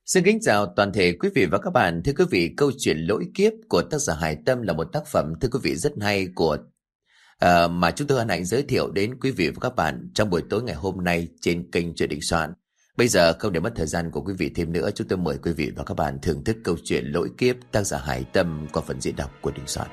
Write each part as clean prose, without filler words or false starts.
Xin kính chào toàn thể quý vị và các bạn. Thưa quý vị, câu chuyện Lỗi Kiếp của tác giả Hải Tâm là một tác phẩm thưa quý vị rất hay mà chúng tôi hân hạnh giới thiệu đến quý vị và các bạn trong buổi tối ngày hôm nay trên kênh Truyện Định Soạn. Bây giờ không để mất thời gian của quý vị thêm nữa, chúng tôi mời quý vị và các bạn thưởng thức câu chuyện Lỗi Kiếp tác giả Hải Tâm qua phần diễn đọc của Định Soạn.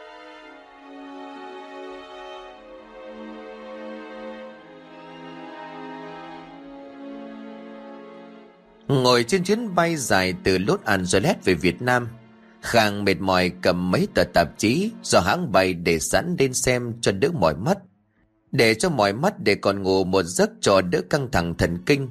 Ngồi trên chuyến bay dài từ Los Angeles về Việt Nam, Khang mệt mỏi cầm mấy tờ tạp chí do hãng bay để sẵn lên xem cho đỡ mỏi mắt. Để cho mỏi mắt để còn ngủ một giấc cho đỡ căng thẳng thần kinh.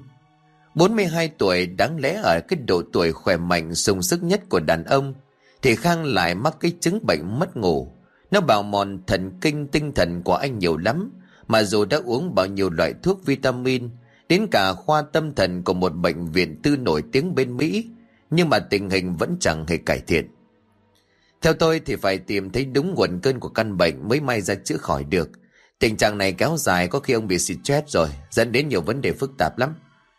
42 tuổi đáng lẽ ở cái độ tuổi khỏe mạnh sung sức nhất của đàn ông, thì Khang lại mắc cái chứng bệnh mất ngủ. Nó bào mòn thần kinh tinh thần của anh nhiều lắm, mà dù đã uống bao nhiêu loại thuốc vitamin, đến cả khoa tâm thần của một bệnh viện tư nổi tiếng bên Mỹ, nhưng mà tình hình vẫn chẳng hề cải thiện. Theo tôi thì phải tìm thấy đúng nguồn cơn của căn bệnh mới may ra chữa khỏi được. Tình trạng này kéo dài có khi ông bị stress rồi, dẫn đến nhiều vấn đề phức tạp lắm.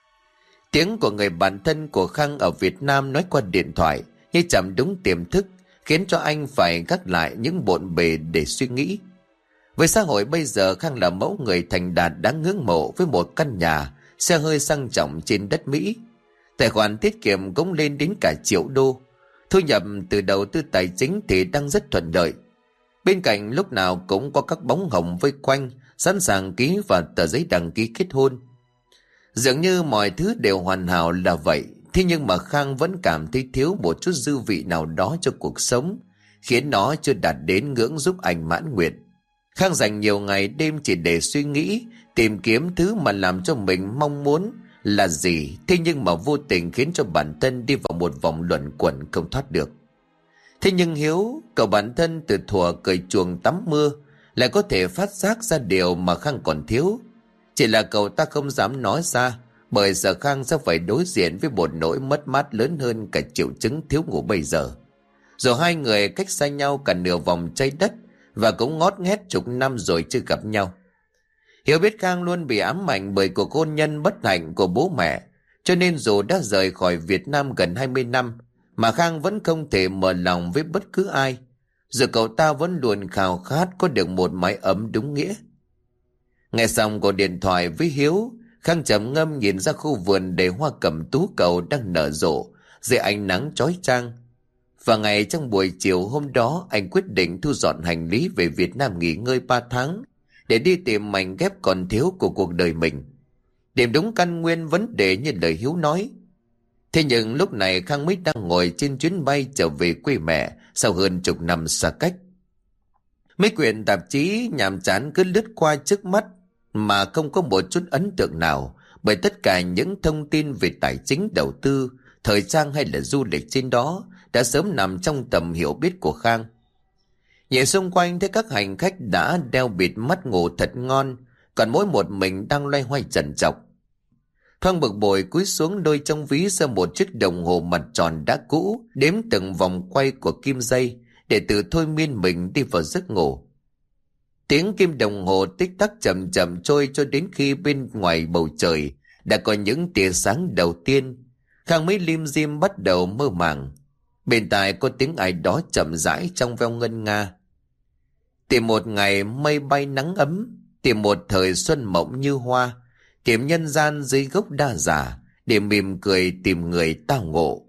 Tiếng của người bạn thân của Khang ở Việt Nam nói qua điện thoại như chạm đúng tiềm thức, khiến cho anh phải gác lại những bộn bề để suy nghĩ. Với xã hội bây giờ, Khang là mẫu người thành đạt đáng ngưỡng mộ với một căn nhà, xe hơi sang trọng trên đất Mỹ. Tài khoản tiết kiệm cũng lên đến cả triệu đô. Thu nhập từ đầu tư tài chính thì đang rất thuận lợi. Bên cạnh lúc nào cũng có các bóng hồng vây quanh, sẵn sàng ký vào tờ giấy đăng ký kết hôn. Dường như mọi thứ đều hoàn hảo là vậy, thế nhưng mà Khang vẫn cảm thấy thiếu một chút dư vị nào đó cho cuộc sống, khiến nó chưa đạt đến ngưỡng giúp anh mãn nguyện. Khang dành nhiều ngày đêm chỉ để suy nghĩ, tìm kiếm thứ mà làm cho mình mong muốn là gì, thế nhưng mà vô tình khiến cho bản thân đi vào một vòng luẩn quẩn không thoát được. Thế nhưng Hiếu, cậu bản thân từ thuở cởi chuồng tắm mưa, lại có thể phát giác ra điều mà Khang còn thiếu. Chỉ là cậu ta không dám nói ra, bởi giờ Khang sẽ phải đối diện với một nỗi mất mát lớn hơn cả triệu chứng thiếu ngủ bây giờ. Rồi hai người cách xa nhau cả nửa vòng trái đất, và cũng ngót nghét chục năm rồi chưa gặp nhau. Hiếu biết Khang luôn bị ám ảnh bởi cuộc hôn nhân bất hạnh của bố mẹ, cho nên dù đã rời khỏi Việt Nam gần 20 năm, mà Khang vẫn không thể mở lòng với bất cứ ai. Giờ cậu ta vẫn luôn khao khát có được một mái ấm đúng nghĩa. Nghe xong cuộc điện thoại với Hiếu, Khang trầm ngâm nhìn ra khu vườn đầy hoa cẩm tú cầu đang nở rộ dưới ánh nắng chói chang. Và ngày trong buổi chiều hôm đó, anh quyết định thu dọn hành lý về Việt Nam nghỉ ngơi 3 tháng để đi tìm mảnh ghép còn thiếu của cuộc đời mình, tìm đúng căn nguyên vấn đề như lời Hiếu nói. Thế nhưng lúc này Khang mới đang ngồi trên chuyến bay trở về quê mẹ sau hơn chục năm xa cách. Mấy quyển tạp chí nhàm chán cứ lướt qua trước mắt mà không có một chút ấn tượng nào, bởi tất cả những thông tin về tài chính, đầu tư, thời trang hay là du lịch trên đó đã sớm nằm trong tầm hiểu biết của Khang. Nhìn xung quanh thấy các hành khách đã đeo bịt mắt ngủ thật ngon, còn mỗi một mình đang loay hoay trần trọc. Khang bực bội cúi xuống đôi trong ví ra một chiếc đồng hồ mặt tròn đã cũ, đếm từng vòng quay của kim dây để tự thôi miên mình đi vào giấc ngủ. Tiếng kim đồng hồ tích tắc chậm chậm trôi cho đến khi bên ngoài bầu trời đã có những tia sáng đầu tiên. Khang mới lim dim bắt đầu mơ màng. Bên tai có tiếng ai đó chậm rãi trong veo ngân nga. Tìm một ngày mây bay nắng ấm, tìm một thời xuân mộng như hoa, tìm nhân gian dưới gốc đa giả, để mỉm cười tìm người tao ngộ.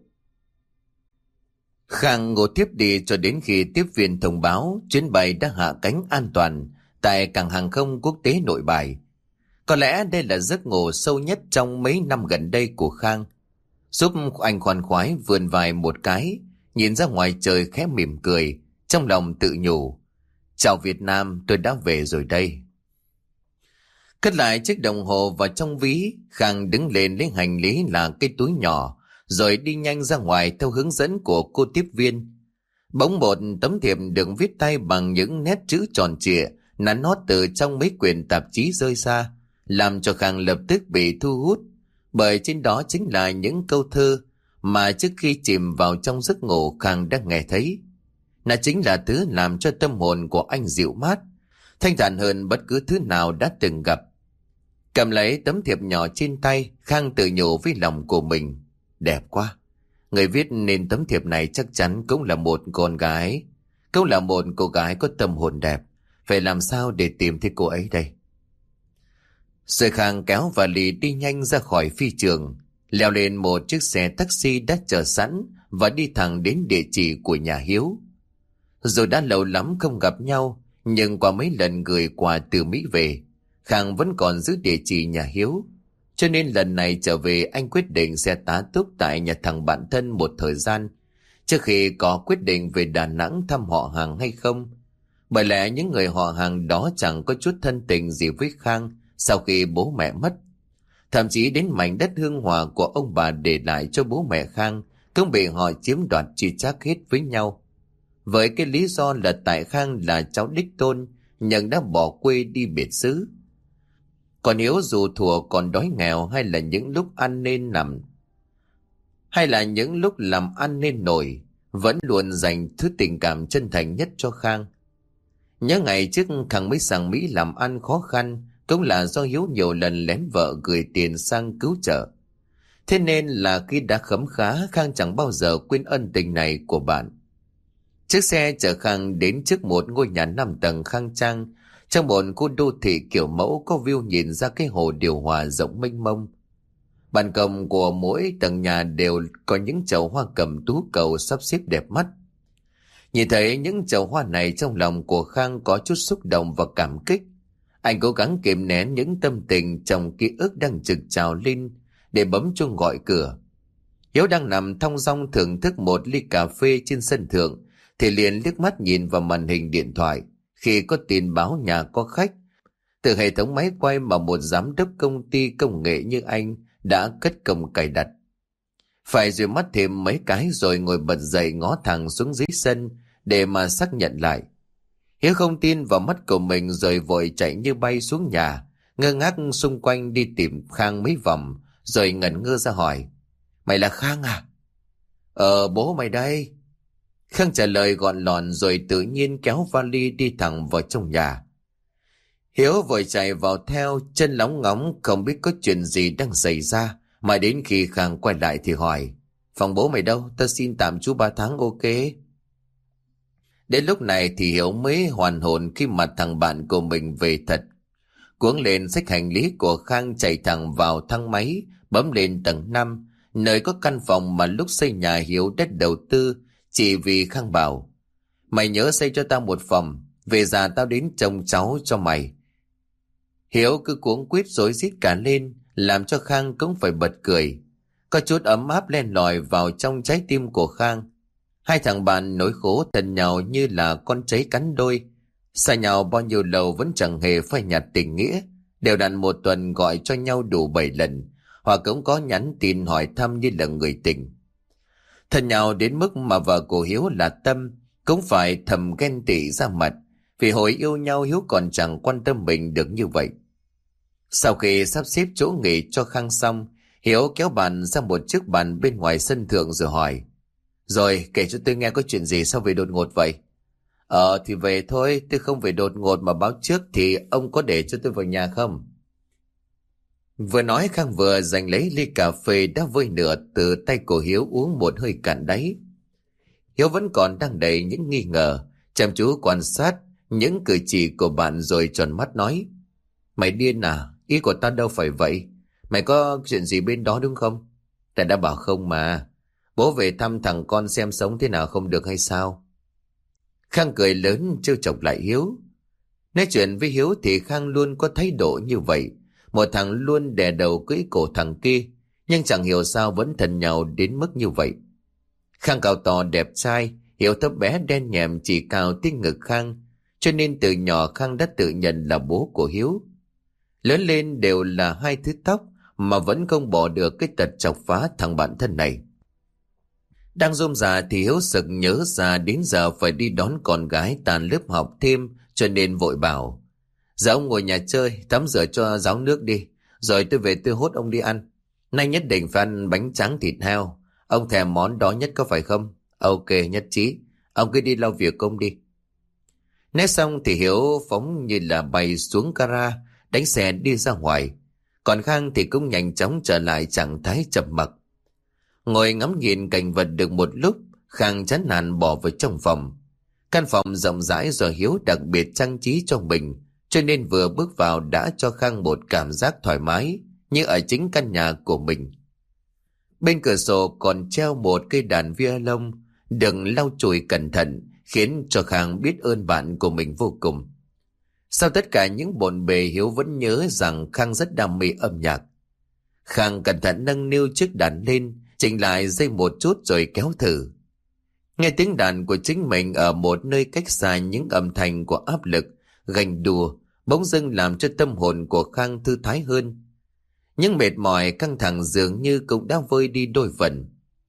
Khang ngủ tiếp đi cho đến khi tiếp viên thông báo chuyến bay đã hạ cánh an toàn tại cảng hàng không quốc tế Nội Bài. Có lẽ đây là giấc ngủ sâu nhất trong mấy năm gần đây của Khang. Giúp anh khoan khoái vươn vai một cái, nhìn ra ngoài trời khẽ mỉm cười, trong lòng tự nhủ: chào Việt Nam, tôi đã về rồi đây. Cất lại chiếc đồng hồ vào trong ví, Khang đứng lên lấy hành lý là cái túi nhỏ, rồi đi nhanh ra ngoài theo hướng dẫn của cô tiếp viên. Bỗng một tấm thiệp được viết tay bằng những nét chữ tròn trịa, nắn nót từ trong mấy quyển tạp chí rơi ra, làm cho Khang lập tức bị thu hút, bởi trên đó chính là những câu thơ mà trước khi chìm vào trong giấc ngủ Khang đã nghe thấy. Nó chính là thứ làm cho tâm hồn của anh dịu mát, thanh thản hơn bất cứ thứ nào đã từng gặp. Cầm lấy tấm thiệp nhỏ trên tay, Khang tự nhủ với lòng của mình: đẹp quá, Người viết nên tấm thiệp này chắc chắn cũng là một con gái, cũng là một cô gái có tâm hồn đẹp. Phải làm sao để tìm thấy cô ấy đây? Rồi Khang kéo vali đi nhanh ra khỏi phi trường, leo lên một chiếc xe taxi đã chờ sẵn và đi thẳng đến địa chỉ của nhà Hiếu. Dù đã lâu lắm không gặp nhau, nhưng qua mấy lần gửi quà từ Mỹ về, Khang vẫn còn giữ địa chỉ nhà Hiếu. Cho nên lần này trở về, anh quyết định sẽ tá túc tại nhà thằng bạn thân một thời gian, trước khi có quyết định về Đà Nẵng thăm họ hàng hay không. Bởi lẽ những người họ hàng đó chẳng có chút thân tình gì với Khang sau khi bố mẹ mất. Thậm chí đến mảnh đất hương hòa của ông bà để lại cho bố mẹ Khang cũng bị họ chiếm đoạt chia chác hết với nhau. Với cái lý do là tại Khang là cháu đích tôn nhưng đã bỏ quê đi biệt xứ. Còn Hiếu dù thủa còn đói nghèo hay là những lúc làm ăn nên nổi, vẫn luôn dành thứ tình cảm chân thành nhất cho Khang. Nhớ ngày trước Khang mới sang Mỹ làm ăn khó khăn, cũng là do Hiếu nhiều lần lén vợ gửi tiền sang cứu trợ. Thế nên là khi đã khấm khá, Khang chẳng bao giờ quên ân tình này của bạn. Chiếc xe chở Khang đến trước một ngôi nhà 5 tầng khang trang, trong một khu đô thị kiểu mẫu có view nhìn ra cái hồ điều hòa rộng mênh mông. Ban công của mỗi tầng nhà đều có những chậu hoa cẩm tú cầu sắp xếp đẹp mắt. Nhìn thấy những chậu hoa này, trong lòng của Khang có chút xúc động và cảm kích. Anh cố gắng kiềm nén những tâm tình trong ký ức đang trực trào lên để bấm chuông gọi cửa. Hiếu đang nằm thong dong thưởng thức một ly cà phê trên sân thượng thì liền liếc mắt nhìn vào màn hình điện thoại khi có tin báo nhà có khách. Từ hệ thống máy quay mà một giám đốc công ty công nghệ như anh đã cất công cài đặt. Phải dụi mắt thêm mấy cái rồi ngồi bật dậy ngó thẳng xuống dưới sân để mà xác nhận lại. Hiếu không tin vào mắt của mình rồi vội chạy như bay xuống nhà, ngơ ngác xung quanh đi tìm Khang mấy vòng, rồi ngẩn ngơ ra hỏi: "Mày là Khang à?" Bố mày đây." Khang trả lời gọn lọn rồi tự nhiên kéo vali đi thẳng vào trong nhà. Hiếu vội chạy vào theo, chân lóng ngóng không biết có chuyện gì đang xảy ra, mà đến khi Khang quay lại thì hỏi: "Phòng bố mày đâu? Ta xin tạm trú 3 tháng ok?" Đến lúc này thì Hiếu mới hoàn hồn khi mà thằng bạn của mình về thật. Cuống lên xách hành lý của Khang chạy thẳng vào thang máy, bấm lên tầng 5, nơi có căn phòng mà lúc xây nhà Hiếu đất đầu tư, chỉ vì Khang bảo: "Mày nhớ xây cho tao một phòng, về già tao đến trông cháu cho mày." Hiếu cứ cuống quýt rối rít cả lên, làm cho Khang cũng phải bật cười. Có chút ấm áp len lỏi vào trong trái tim của Khang. Hai thằng bạn nỗi khổ thân nhau như là con cháy cắn đôi. Xa nhau bao nhiêu lâu vẫn chẳng hề phai nhạt tình nghĩa. Đều đặn một tuần gọi cho nhau đủ 7 lần, hoặc cũng có nhắn tin hỏi thăm như là người tình. Thân nhau đến mức mà vợ của Hiếu là Tâm cũng phải thầm ghen tị ra mặt, vì hồi yêu nhau Hiếu còn chẳng quan tâm mình được như vậy. Sau khi sắp xếp chỗ nghỉ cho Khang xong, Hiếu kéo bạn ra một chiếc bàn bên ngoài sân thượng rồi hỏi: "Rồi kể cho tôi nghe có chuyện gì sao về đột ngột vậy?" Thì về thôi, tôi không về đột ngột mà báo trước, thì ông có để cho tôi vào nhà không?" Vừa nói Khang vừa giành lấy ly cà phê đã vơi nửa từ tay của Hiếu uống một hơi cạn đáy. Hiếu vẫn còn đang đầy những nghi ngờ, chăm chú quan sát những cử chỉ của bạn rồi tròn mắt nói: "Mày điên à? Ý của tao đâu phải vậy. Mày có chuyện gì bên đó đúng không?" "Ta đã bảo không mà. Bố về thăm thằng con xem sống thế nào không được hay sao?" Khang cười lớn trêu chọc lại Hiếu. Nói chuyện với Hiếu thì Khang luôn có thái độ như vậy. Một thằng luôn đè đầu cưỡi cổ thằng kia, nhưng chẳng hiểu sao vẫn thân nhau đến mức như vậy. Khang cao to đẹp trai, Hiếu thấp bé đen nhẹm chỉ cao tới ngực Khang, cho nên từ nhỏ Khang đã tự nhận là bố của Hiếu. Lớn lên đều là hai thứ tóc mà vẫn không bỏ được cái tật chọc phá thằng bạn thân này. Đang rôm rà thì Hiếu sực nhớ ra đến giờ phải đi đón con gái tan lớp học thêm, cho nên vội bảo: "Giờ ông ngồi nhà chơi, tắm rửa cho ráo nước đi, rồi tôi về tôi hốt ông đi ăn. Nay nhất định phải ăn bánh tráng thịt heo. Ông thèm món đó nhất có phải không?" "Ok, nhất trí. Ông cứ đi lau việc công đi." Nói xong thì Hiếu phóng như là bay xuống gara, đánh xe đi ra ngoài. Còn Khang thì cũng nhanh chóng trở lại trạng thái chậm mặc. Ngồi ngắm nhìn cảnh vật được một lúc, Khang chán nản bỏ vào trong phòng. Căn phòng rộng rãi do Hiếu đặc biệt trang trí cho mình, cho nên vừa bước vào đã cho Khang một cảm giác thoải mái như ở chính căn nhà của mình. Bên cửa sổ còn treo một cây đàn violon được lau chùi cẩn thận, khiến cho Khang biết ơn bạn của mình vô cùng. Sau tất cả những bộn bề, Hiếu vẫn nhớ rằng Khang rất đam mê âm nhạc. Khang cẩn thận nâng niu chiếc đàn lên, chỉnh lại dây một chút rồi kéo thử. Nghe tiếng đàn của chính mình ở một nơi cách xa những âm thanh của áp lực, ganh đua, bỗng dưng làm cho tâm hồn của Khang thư thái hơn. Những mệt mỏi căng thẳng dường như cũng đã vơi đi đôi phần.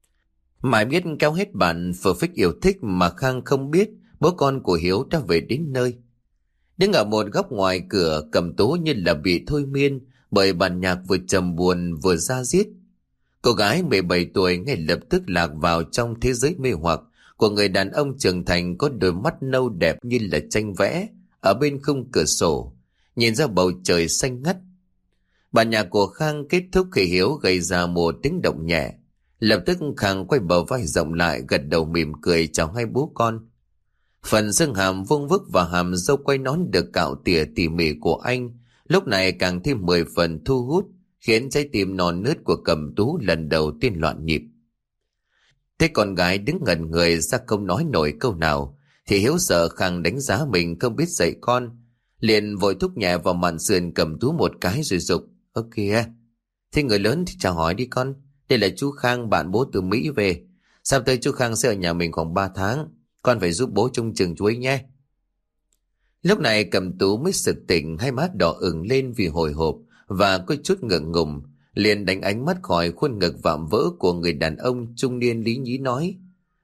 Mãi biết kéo hết bạn phờ phích yêu thích mà Khang không biết bố con của Hiếu đã về đến nơi. Đứng ở một góc ngoài cửa, Cẩm Tú như là bị thôi miên bởi bản nhạc vừa trầm buồn vừa da diết. Cô gái 17 tuổi ngay lập tức lạc vào trong thế giới mê hoặc của người đàn ông trưởng thành có đôi mắt nâu đẹp như là tranh vẽ ở bên khung cửa sổ, nhìn ra bầu trời xanh ngắt. Bản nhạc của Khang kết thúc khi Hiếu gây ra một tiếng động nhẹ. Lập tức Khang quay bờ vai rộng lại, gật đầu mỉm cười chào hai bố con. Phần xương hàm vuông vức và hàm râu quay nón được cạo tỉa tỉ mỉ của anh lúc này càng thêm 10 phần thu hút, khiến trái tim non nớt của Cẩm Tú lần đầu tiên loạn nhịp. Thế con gái đứng ngẩn người ra không nói nổi câu nào, thì Hiếu sợ Khang đánh giá mình không biết dạy con, liền vội thúc nhẹ vào màn sườn Cẩm Tú một cái rồi giục: "Ơ kìa, thế người lớn thì chào hỏi đi con. Đây là chú Khang, bạn bố từ Mỹ về. Sắp tới chú Khang sẽ ở nhà mình khoảng 3 tháng. Con phải giúp bố trông chừng chú ấy nhé." Lúc này Cẩm Tú mới sực tỉnh, hai má đỏ ửng lên vì hồi hộp và có chút ngượng ngùng, liền đánh ánh mắt khỏi khuôn ngực vạm vỡ của người đàn ông trung niên lý nhí nói: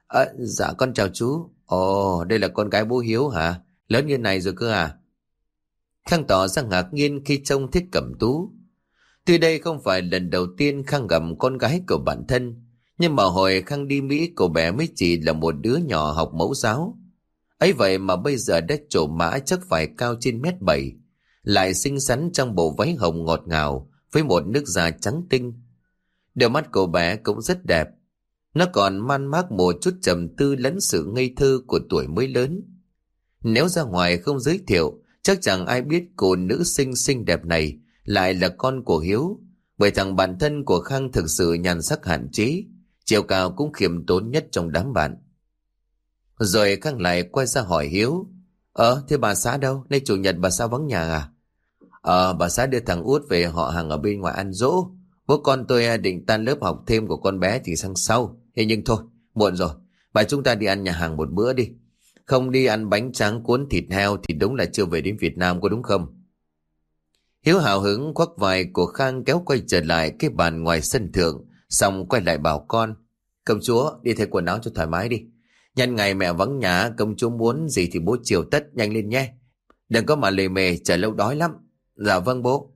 Dạ con chào chú. Ồ, đây là con gái bố Hiếu hả? Lớn như này rồi cơ à?" Khang tỏ ra ngạc nhiên khi trông thấy Cẩm Tú. Tuy đây không phải lần đầu tiên Khang gặp con gái của bản thân, nhưng mà hồi Khang đi Mỹ, cô bé mới chỉ là một đứa nhỏ học mẫu giáo. Ấy vậy mà bây giờ đã trổ mã chắc phải cao trên 1m7, lại xinh xắn trong bộ váy hồng ngọt ngào với một nước da trắng tinh. Đôi mắt cô bé cũng rất đẹp. Nó còn man mác một chút trầm tư lẫn sự ngây thơ của tuổi mới lớn. Nếu ra ngoài không giới thiệu, chắc chẳng ai biết cô nữ sinh xinh đẹp này lại là con của Hiếu, bởi thằng bạn thân của Khang thực sự nhan sắc hạn chế, chiều cao cũng khiêm tốn nhất trong đám bạn. Rồi Khang lại quay ra hỏi Hiếu: Thế bà xã đâu? Nay chủ nhật bà xã vắng nhà à?" Bà xã đưa thằng Út về họ hàng ở bên ngoài ăn dỗ. Bố con tôi định tan lớp học thêm của con bé thì sang sau. Thế nhưng thôi, muộn rồi. Bà chúng ta đi ăn nhà hàng một bữa đi. Không đi ăn bánh tráng cuốn thịt heo thì đúng là chưa về đến Việt Nam, có đúng không?" Hiếu hào hứng khoác vai của Khang kéo quay trở lại cái bàn ngoài sân thượng, xong quay lại bảo con: "Công chúa, đi thay quần áo cho thoải mái đi. Nhân ngày mẹ vắng nhà, công chúa muốn gì thì bố chiều tất, nhanh lên nhé. Đừng có mà lề mề, chờ lâu đói lắm." "Dạ vâng bố."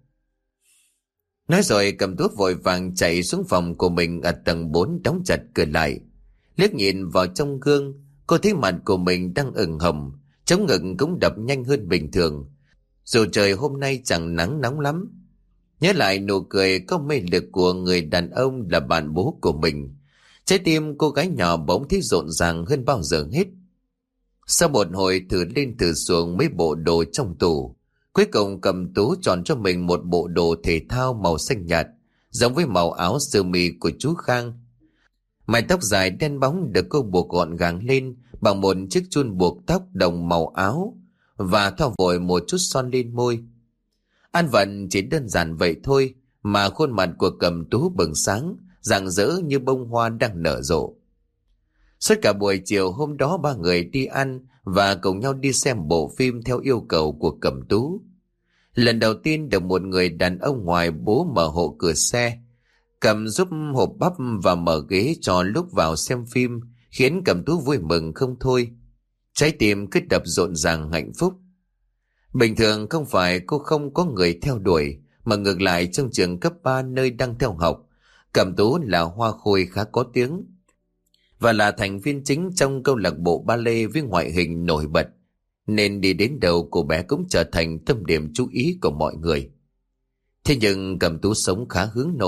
Nói rồi Cẩm Tú vội vàng chạy xuống phòng của mình ở tầng 4, đóng chặt cửa lại. Liếc nhìn vào trong gương, cô thấy mặt của mình đang ửng hồng, trống ngực cũng đập nhanh hơn bình thường, dù trời hôm nay chẳng nắng nóng lắm. Nhớ lại nụ cười có mê lực của người đàn ông là bạn bố của mình, trái tim cô gái nhỏ bỗng thấy rộn ràng hơn bao giờ hết. Sau một hồi thử lên thử xuống mấy bộ đồ trong tủ, cuối cùng Cẩm Tú chọn cho mình một bộ đồ thể thao màu xanh nhạt, giống với màu áo sơ mi của chú Khang. Mái tóc dài đen bóng được cô buộc gọn gàng lên bằng một chiếc chun buộc tóc đồng màu áo, và thoa vội một chút son lên môi. Ăn vận chỉ đơn giản vậy thôi mà khuôn mặt của Cẩm Tú bừng sáng, rạng rỡ như bông hoa đang nở rộ. Suốt cả buổi chiều hôm đó ba người đi ăn và cùng nhau đi xem bộ phim theo yêu cầu của Cẩm Tú. Lần đầu tiên được một người đàn ông ngoài bố mở hộ cửa xe, cầm giúp hộp bắp và mở ghế cho lúc vào xem phim, khiến Cẩm Tú vui mừng không thôi. Trái tim cứ đập rộn ràng hạnh phúc. Bình thường không phải cô không có người theo đuổi, mà ngược lại trong trường cấp 3 nơi đang theo học, Cẩm Tú là hoa khôi khá có tiếng và là thành viên chính trong câu lạc bộ ballet với ngoại hình nổi bật, nên đi đến đâu cô bé cũng trở thành tâm điểm chú ý của mọi người. Thế nhưng Cẩm Tú sống khá hướng nội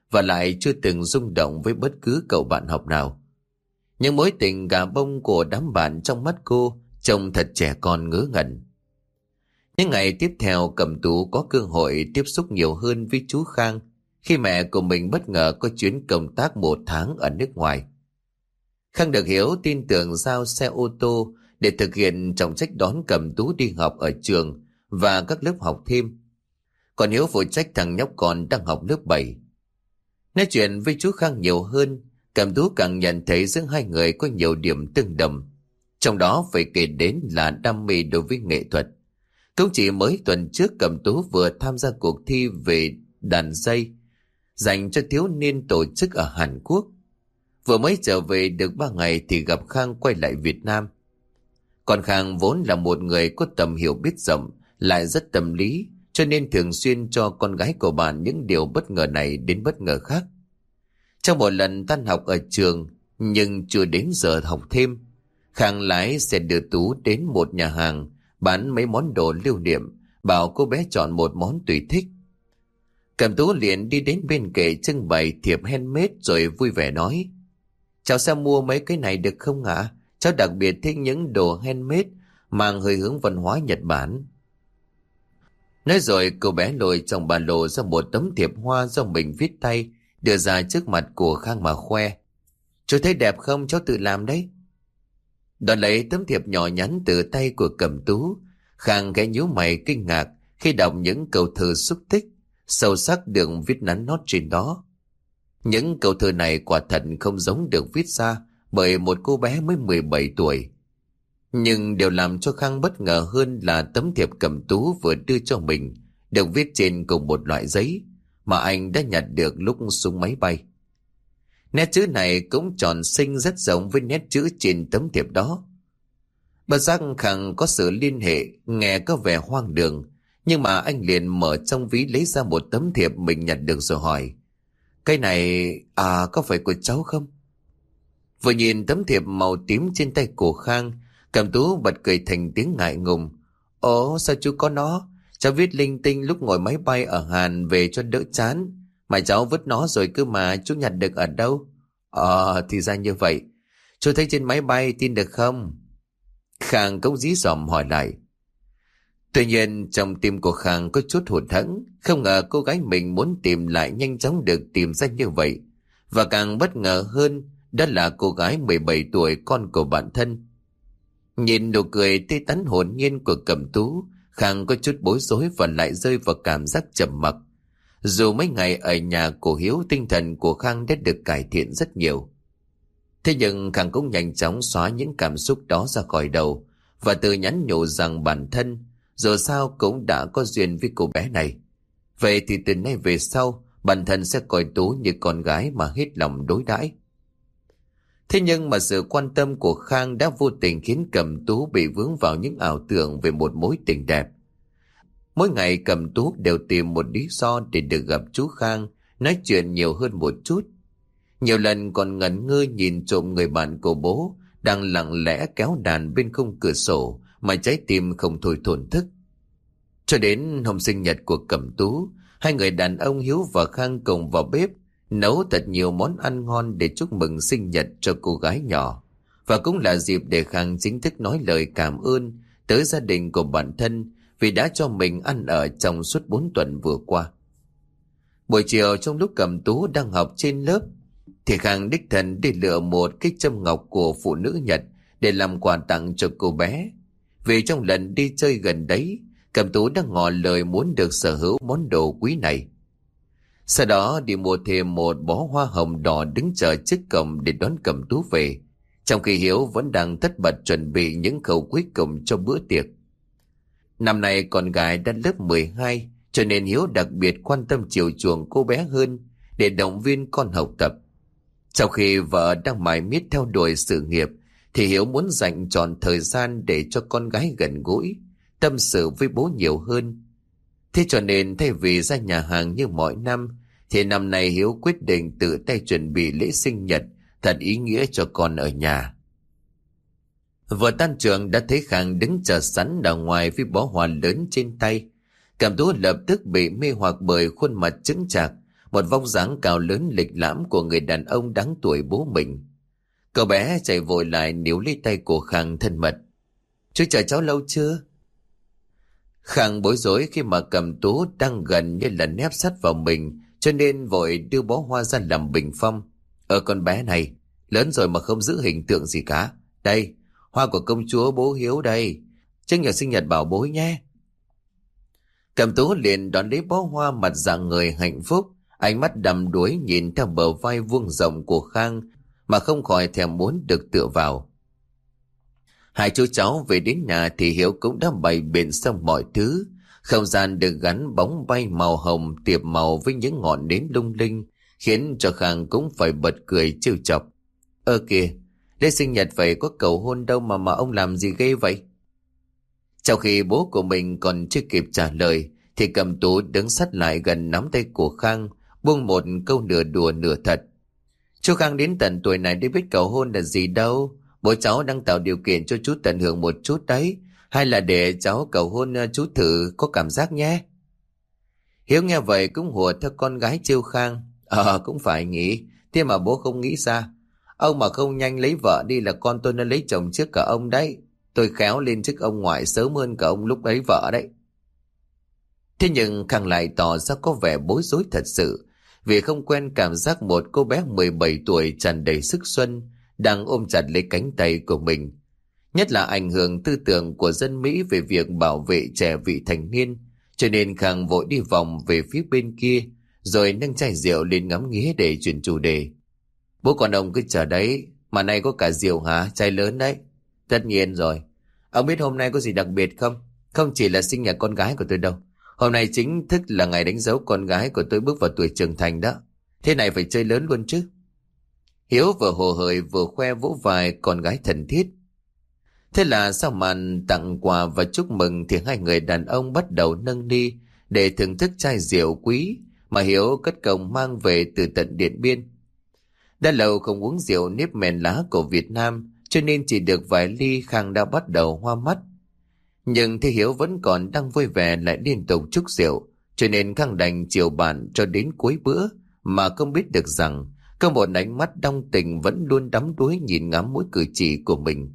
và lại chưa từng rung động với bất cứ cậu bạn học nào. Nhưng mối tình gà bông của đám bạn trong mắt cô trông thật trẻ con ngớ ngẩn. Những ngày tiếp theo, Cẩm Tú có cơ hội tiếp xúc nhiều hơn với chú Khang khi mẹ của mình bất ngờ có chuyến công tác 1 tháng ở nước ngoài. Khang được Hiếu tin tưởng giao xe ô tô để thực hiện trọng trách đón Cẩm Tú đi học ở trường và các lớp học thêm. Còn Hiếu phụ trách thằng nhóc con đang học lớp 7. Nói chuyện với chú Khang nhiều hơn, Cẩm Tú càng nhận thấy giữa hai người có nhiều điểm tương đồng. Trong đó phải kể đến là đam mê đối với nghệ thuật. Cũng chỉ mới tuần trước, Cẩm Tú vừa tham gia cuộc thi về đàn dây dành cho thiếu niên tổ chức ở Hàn Quốc. Vừa mới trở về được 3 ngày thì gặp Khang quay lại Việt Nam. Còn Khang vốn là một người có tầm hiểu biết rộng, lại rất tâm lý, cho nên thường xuyên cho con gái của bạn những điều bất ngờ này đến bất ngờ khác. Trong một lần tan học ở trường, nhưng chưa đến giờ học thêm, Khang lái xe đưa Tú đến một nhà hàng bán mấy món đồ lưu niệm, bảo cô bé chọn một món tùy thích. Cẩm Tú liền đi đến bên kệ trưng bày thiệp handmade rồi vui vẻ nói: "Cháu sẽ mua mấy cái này được không ạ? Cháu đặc biệt thích những đồ handmade mang hơi hướng văn hóa Nhật Bản." Nói rồi cô bé lôi trong ba lô ra một tấm thiệp hoa do mình viết tay, đưa ra trước mặt của Khang mà khoe: "Chú thấy đẹp không? Cháu tự làm đấy." Đón lấy tấm thiệp nhỏ nhắn từ tay của Cẩm Tú, Khang khẽ nhíu mày kinh ngạc khi đọc những câu thơ xúc tích sâu sắc được viết nắn nót trên đó. Những câu thơ này quả thật không giống được viết ra bởi một cô bé mới 17 tuổi. Nhưng điều làm cho Khang bất ngờ hơn là tấm thiệp Cẩm Tú vừa đưa cho mình được viết trên cùng một loại giấy mà anh đã nhặt được lúc xuống máy bay. Nét chữ này cũng tròn xinh, rất giống với nét chữ trên tấm thiệp đó. Bất giác Khang có sự liên hệ, nghe có vẻ hoang đường, nhưng mà anh liền mở trong ví lấy ra một tấm thiệp mình nhặt được rồi hỏi: "Cái này có phải của cháu không?" Vừa nhìn tấm thiệp màu tím trên tay của Khang, Cẩm Tú bật cười thành tiếng ngại ngùng: "Ồ, sao chú có nó? Cháu viết linh tinh lúc ngồi máy bay ở Hàn về cho đỡ chán. Mà cháu vứt nó rồi cơ mà, chú nhặt được ở đâu?" Thì ra như vậy. Chú thấy trên máy bay, tin được không?" Khang cũng dí dỏm hỏi lại. Tuy nhiên trong tim của Khang có chút hụt hẫng, không ngờ cô gái mình muốn tìm lại nhanh chóng được tìm ra như vậy. Và càng bất ngờ hơn, đó là cô gái 17 tuổi, con của bạn thân. Nhìn nụ cười tươi tắn hồn nhiên của Cẩm Tú, Khang có chút bối rối và lại rơi vào cảm giác trầm mặc. Dù mấy ngày ở nhà của Hiếu, tinh thần của Khang đã được cải thiện rất nhiều. Thế nhưng Khang cũng nhanh chóng xóa những cảm xúc đó ra khỏi đầu và tự nhắn nhủ rằng bản thân dù sao cũng đã có duyên với cô bé này. Vậy thì từ nay về sau, bản thân sẽ coi Tú như con gái mà hết lòng đối đãi. Thế nhưng mà sự quan tâm của Khang đã vô tình khiến Cẩm Tú bị vướng vào những ảo tưởng về một mối tình đẹp. Mỗi ngày Cẩm Tú đều tìm một lý do để được gặp chú Khang, nói chuyện nhiều hơn một chút. Nhiều lần còn ngẩn ngơ nhìn trộm người bạn của bố đang lặng lẽ kéo đàn bên khung cửa sổ mà trái tim không thôi thổn thức. Cho đến hôm sinh nhật của Cẩm Tú, hai người đàn ông Hiếu và Khang cùng vào bếp nấu thật nhiều món ăn ngon để chúc mừng sinh nhật cho cô gái nhỏ, và cũng là dịp để Khang chính thức nói lời cảm ơn tới gia đình của bản thân vì đã cho mình ăn ở trong suốt 4 tuần vừa qua. Buổi chiều trong lúc Cẩm Tú đang học trên lớp thì Khang đích thân đi lựa một cái châm ngọc của phụ nữ Nhật để làm quà tặng cho cô bé. Vì trong lần đi chơi gần đấy, Cẩm Tú đã ngỏ lời muốn được sở hữu món đồ quý này. Sau đó đi mua thêm một bó hoa hồng đỏ đứng chờ trước cổng để đón Cẩm Tú về, trong khi Hiếu vẫn đang tất bật chuẩn bị những khâu cuối cùng cho bữa tiệc. Năm nay con gái đã lớp 12, cho nên Hiếu đặc biệt quan tâm chiều chuộng cô bé hơn để động viên con học tập. Sau khi vợ đang mải miết theo đuổi sự nghiệp thì Hiếu muốn dành trọn thời gian để cho con gái gần gũi, tâm sự với bố nhiều hơn. Thế cho nên thay vì ra nhà hàng như mọi năm thì năm nay Hiếu quyết định tự tay chuẩn bị lễ sinh nhật thật ý nghĩa cho con ở nhà. Vừa tan trường đã thấy Khang đứng chờ sẵn ở ngoài với bó hoa lớn trên tay. Cẩm Tú lập tức bị mê hoặc bởi khuôn mặt chững chạc một vóc dáng cao lớn lịch lãm của người đàn ông đáng tuổi bố mình. Cậu bé chạy vội lại níu lấy tay của Khang thân mật. Chú chờ cháu lâu chưa? Khang bối rối khi mà Cẩm Tú đang gần như là nép sát vào mình, cho nên vội đưa bó hoa ra làm bình phong. Con bé này, lớn rồi mà không giữ hình tượng gì cả. Đây, hoa của công chúa bố Hiếu đây. Chúc nhà sinh nhật bảo bối nhé. Cẩm Tú liền đón lấy bó hoa, mặt dạng người hạnh phúc, ánh mắt đăm đuối nhìn theo bờ vai vuông rộng của Khang mà không khỏi thèm muốn được tựa vào. Hai chú cháu về đến nhà thì Hiếu cũng đã bày biện xong mọi thứ. Không gian được gắn bóng bay màu hồng tiệp màu với những ngọn nến lung linh, khiến cho Khang cũng phải bật cười trêu chọc. Kìa, lễ sinh nhật vậy có cầu hôn đâu mà ông làm gì ghê vậy? Trong khi bố của mình còn chưa kịp trả lời thì Cẩm Tú đứng sát lại gần nắm tay của Khang, buông một câu nửa đùa nửa thật. Chú Khang đến tận tuổi này để biết cầu hôn là gì đâu. Bố cháu đang tạo điều kiện cho chú tận hưởng một chút đấy. Hay là để cháu cầu hôn chú thử có cảm giác nhé. Hiếu nghe vậy cũng hùa theo con gái trêu Khang. Cũng phải nghĩ. Thế mà bố không nghĩ ra. Ông mà không nhanh lấy vợ đi là con tôi nó lấy chồng trước cả ông đấy. Tôi khéo lên chức ông ngoại sớm hơn cả ông lúc lấy vợ đấy. Thế nhưng Khang lại tỏ ra có vẻ bối rối thật sự, vì không quen cảm giác một cô bé 17 tuổi tràn đầy sức xuân đang ôm chặt lấy cánh tay của mình. Nhất là ảnh hưởng tư tưởng của dân Mỹ về việc bảo vệ trẻ vị thành niên, cho nên Khang vội đi vòng về phía bên kia, rồi nâng chai rượu lên ngắm nghía để chuyển chủ đề. Bố con ông cứ chờ đấy, mà nay có cả rượu hả? Chai lớn đấy. Tất nhiên rồi. Ông biết hôm nay có gì đặc biệt không? Không chỉ là sinh nhật con gái của tôi đâu. Hôm nay chính thức là ngày đánh dấu con gái của tôi bước vào tuổi trưởng thành đó. Thế này phải chơi lớn luôn chứ. Hiếu vừa hồ hởi vừa khoe vỗ vai con gái thân thiết. Thế là sau màn tặng quà và chúc mừng thì hai người đàn ông bắt đầu nâng ly để thưởng thức chai rượu quý mà Hiếu cất công mang về từ tận Điện Biên. Đã lâu không uống rượu nếp mèn lá của Việt Nam, cho nên chỉ được vài ly Khang đã bắt đầu hoa mắt. Nhưng thế Hiếu vẫn còn đang vui vẻ lại liên tục chúc rượu, cho nên Khang đành chiều bạn cho đến cuối bữa, mà không biết được rằng có một ánh mắt đong tình vẫn luôn đắm đuối nhìn ngắm mỗi cử chỉ của mình.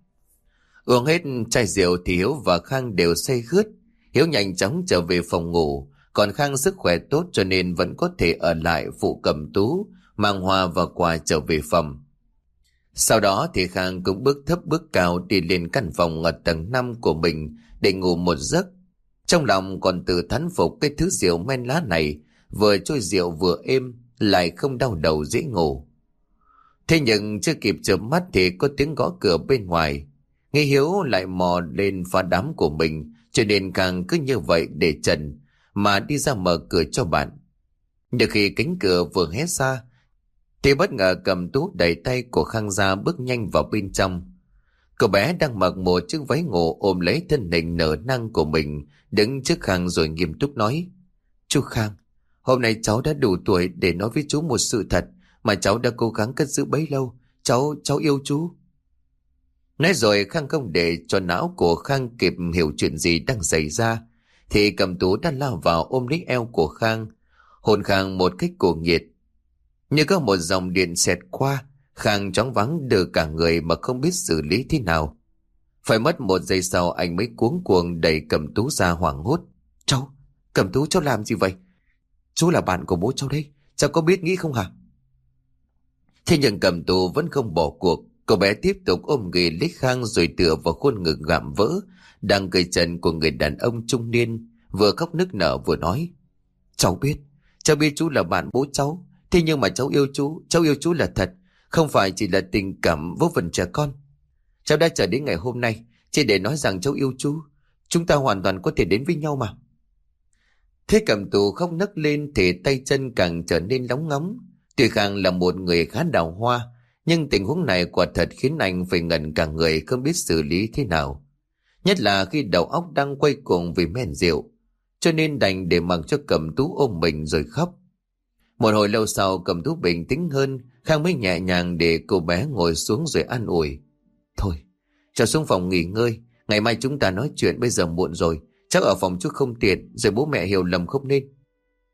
Uống hết chai rượu thì Hiếu và Khang đều say khướt. Hiếu nhanh chóng trở về phòng ngủ, còn Khang sức khỏe tốt cho nên vẫn có thể ở lại phụ Cẩm Tú mang hoa và quà trở về phòng. Sau đó thì Khang cũng bước thấp bước cao đi lên căn phòng ở tầng 5 của mình để ngủ một giấc. Trong lòng còn tự thán phục cái thứ rượu men lá này, vừa trôi rượu vừa êm, lại không đau đầu dễ ngủ. Thế nhưng chưa kịp chợp mắt thì có tiếng gõ cửa bên ngoài. Nghe Hiếu lại mò lên phá đám của mình, cho nên Khang cứ như vậy để trần mà đi ra mở cửa cho bạn. Nhưng khi cánh cửa vừa hé ra thì bất ngờ Cẩm Tú đẩy tay của Khang ra bước nhanh vào bên trong. Cậu bé đang mặc một chiếc váy ngủ ôm lấy thân hình nở nang của mình, đứng trước Khang rồi nghiêm túc nói: Chú Khang, hôm nay cháu đã đủ tuổi để nói với chú một sự thật mà cháu đã cố gắng cất giữ bấy lâu. Cháu yêu chú. Nói rồi Khang không để cho não của Khang kịp hiểu chuyện gì đang xảy ra thì Cẩm Tú đã lao vào ôm lấy eo của Khang, hôn Khang một cách cuồng nhiệt. Như có một dòng điện xẹt qua, Khang choáng váng đờ cả người mà không biết xử lý thế nào. Phải mất một giây sau anh mới cuống cuồng đẩy Cẩm Tú ra hoảng hốt. Cháu, Cẩm Tú, cháu làm gì vậy? Chú là bạn của bố cháu đây, cháu có biết nghĩ không hả? Thế nhưng Cẩm Tú vẫn không bỏ cuộc. Cô bé tiếp tục ôm ghì lấy Khang rồi tựa vào khuôn ngực gạm vỡ đang cởi trần của người đàn ông trung niên, vừa khóc nức nở vừa nói: Cháu biết chú là bạn bố cháu, thế nhưng mà cháu yêu chú là thật, không phải chỉ là tình cảm vô vần trẻ con. Cháu đã chờ đến ngày hôm nay chỉ để nói rằng cháu yêu chú. Chúng ta hoàn toàn có thể đến với nhau mà. Thế Cẩm Tú khóc nấc lên thì tay chân càng trở nên lóng ngóng. Tuy Khang là một người khá đào hoa, nhưng tình huống này quả thật khiến anh phải ngẩn cả người, không biết xử lý thế nào. Nhất là khi đầu óc đang quay cuồng vì men rượu, cho nên đành để mặc cho Cẩm Tú ôm mình rồi khóc. Một hồi lâu sau Cẩm Tú bình tĩnh hơn, Khang mới nhẹ nhàng để cô bé ngồi xuống rồi an ủi: Thôi, cháu xuống phòng nghỉ ngơi, ngày mai chúng ta nói chuyện, bây giờ muộn rồi, chắc ở phòng chú không tiện, rồi bố mẹ hiểu lầm không nên.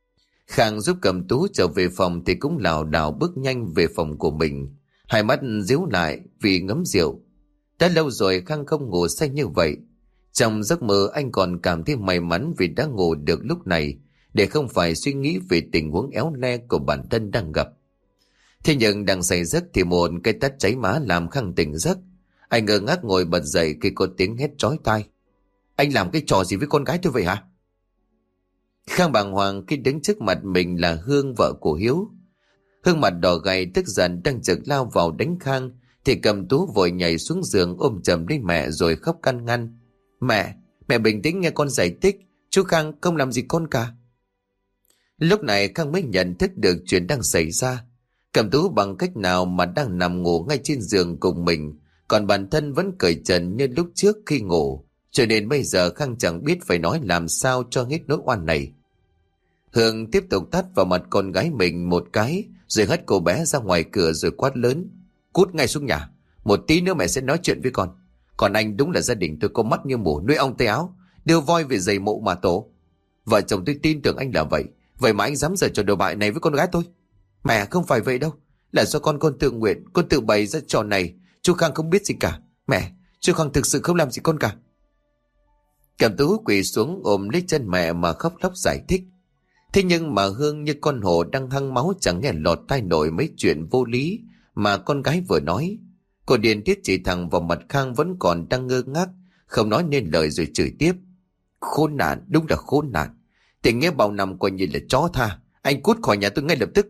Khang giúp Cẩm Tú trở về phòng thì cũng lảo đảo bước nhanh về phòng của mình, hai mắt díu lại vì ngấm rượu. Đã lâu rồi Khang không ngủ say như vậy. Trong giấc mơ anh còn cảm thấy may mắn vì đã ngủ được lúc này, để không phải suy nghĩ về tình huống éo le của bản thân đang gặp. Thế nhưng đang say giấc thì một cái tát cháy má làm Khang tỉnh giấc. Anh ngơ ngác ngồi bật dậy khi có tiếng hét chói tai. Anh làm cái trò gì với con gái tôi vậy hả? Khang bàng hoàng khi đứng trước mặt mình là Hương, vợ của Hiếu. Hương mặt đỏ gay tức giận đang trực lao vào đánh Khang thì Cẩm Tú vội nhảy xuống giường ôm chầm lấy mẹ rồi khóc can ngăn. Mẹ bình tĩnh nghe con giải thích, chú Khang không làm gì con cả. Lúc này Khang mới nhận thức được chuyện đang xảy ra. Cẩm Tú bằng cách nào mà đang nằm ngủ ngay trên giường cùng mình, còn bản thân vẫn cởi trần như lúc trước khi ngủ, cho nên bây giờ Khang chẳng biết phải nói làm sao cho hết nỗi oan này. Hương tiếp tục tát vào mặt con gái mình một cái, rồi hất cô bé ra ngoài cửa rồi quát lớn. Cút ngay xuống nhà, một tí nữa mẹ sẽ nói chuyện với con. Còn anh đúng là gia đình tôi có mắt như mù, nuôi ong tay áo, đưa voi về giày mộ mà tổ. Vợ chồng tôi tin tưởng anh là vậy, vậy mà anh dám giở trò đồi bại này với con gái tôi. Mẹ không phải vậy đâu, là do con tự nguyện, con tự bày ra trò này. Chú Khang không biết gì cả. Mẹ, chú Khang thực sự không làm gì con cả. Cẩm Tú quỳ xuống ôm lấy chân mẹ mà khóc lóc giải thích. Thế nhưng mà Hương như con hổ đang hăng máu chẳng nghe lọt tai nổi mấy chuyện vô lý mà con gái vừa nói. Cô điên tiết chỉ thẳng vào mặt Khang vẫn còn đang ngơ ngác, không nói nên lời rồi chửi tiếp. Khốn nạn, đúng là khốn nạn. Tình nghĩa bao năm coi như là chó tha. Anh cút khỏi nhà tôi ngay lập tức.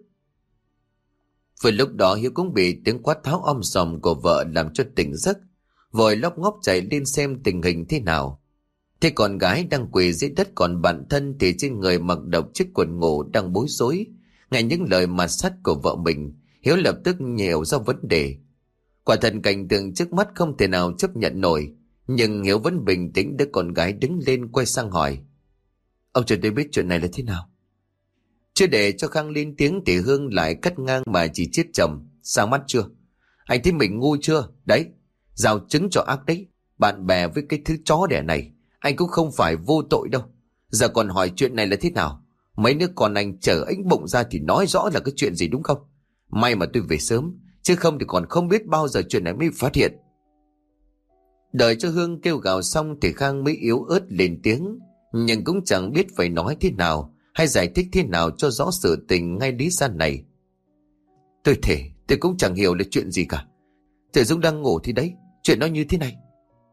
Vừa lúc đó Hiếu cũng bị tiếng quát tháo om sòm của vợ làm cho tỉnh giấc, vội lóc ngóc chạy lên xem tình hình thế nào. Thế con gái đang quỳ dưới đất, còn bản thân thì trên người mặc độc chiếc quần ngủ đang bối rối. Nghe những lời mạt sắt của vợ mình, Hiếu lập tức hiểu ra vấn đề. Quả thật cảnh tượng trước mắt không thể nào chấp nhận nổi, nhưng Hiếu vẫn bình tĩnh đỡ con gái đứng lên quay sang hỏi. Ông cho tôi biết chuyện này là thế nào? Chưa để cho Khang lên tiếng thì Hương lại cắt ngang mà chỉ chiết chồng. Sang mắt chưa? Anh thấy mình ngu chưa? Đấy, giao chứng cho ác đấy. Bạn bè với cái thứ chó đẻ này, anh cũng không phải vô tội đâu. Giờ còn hỏi chuyện này là thế nào? Mấy đứa con anh chở ánh bụng ra thì nói rõ là cái chuyện gì đúng không? May mà tôi về sớm, chứ không thì còn không biết bao giờ chuyện này mới phát hiện. Đợi cho Hương kêu gào xong thì Khang mới yếu ớt lên tiếng, nhưng cũng chẳng biết phải nói thế nào hay giải thích thế nào cho rõ sự tình ngay lý ra này. Tôi thề, tôi cũng chẳng hiểu là chuyện gì cả. Trời Dũng đang ngủ thì đấy, chuyện nó như thế này.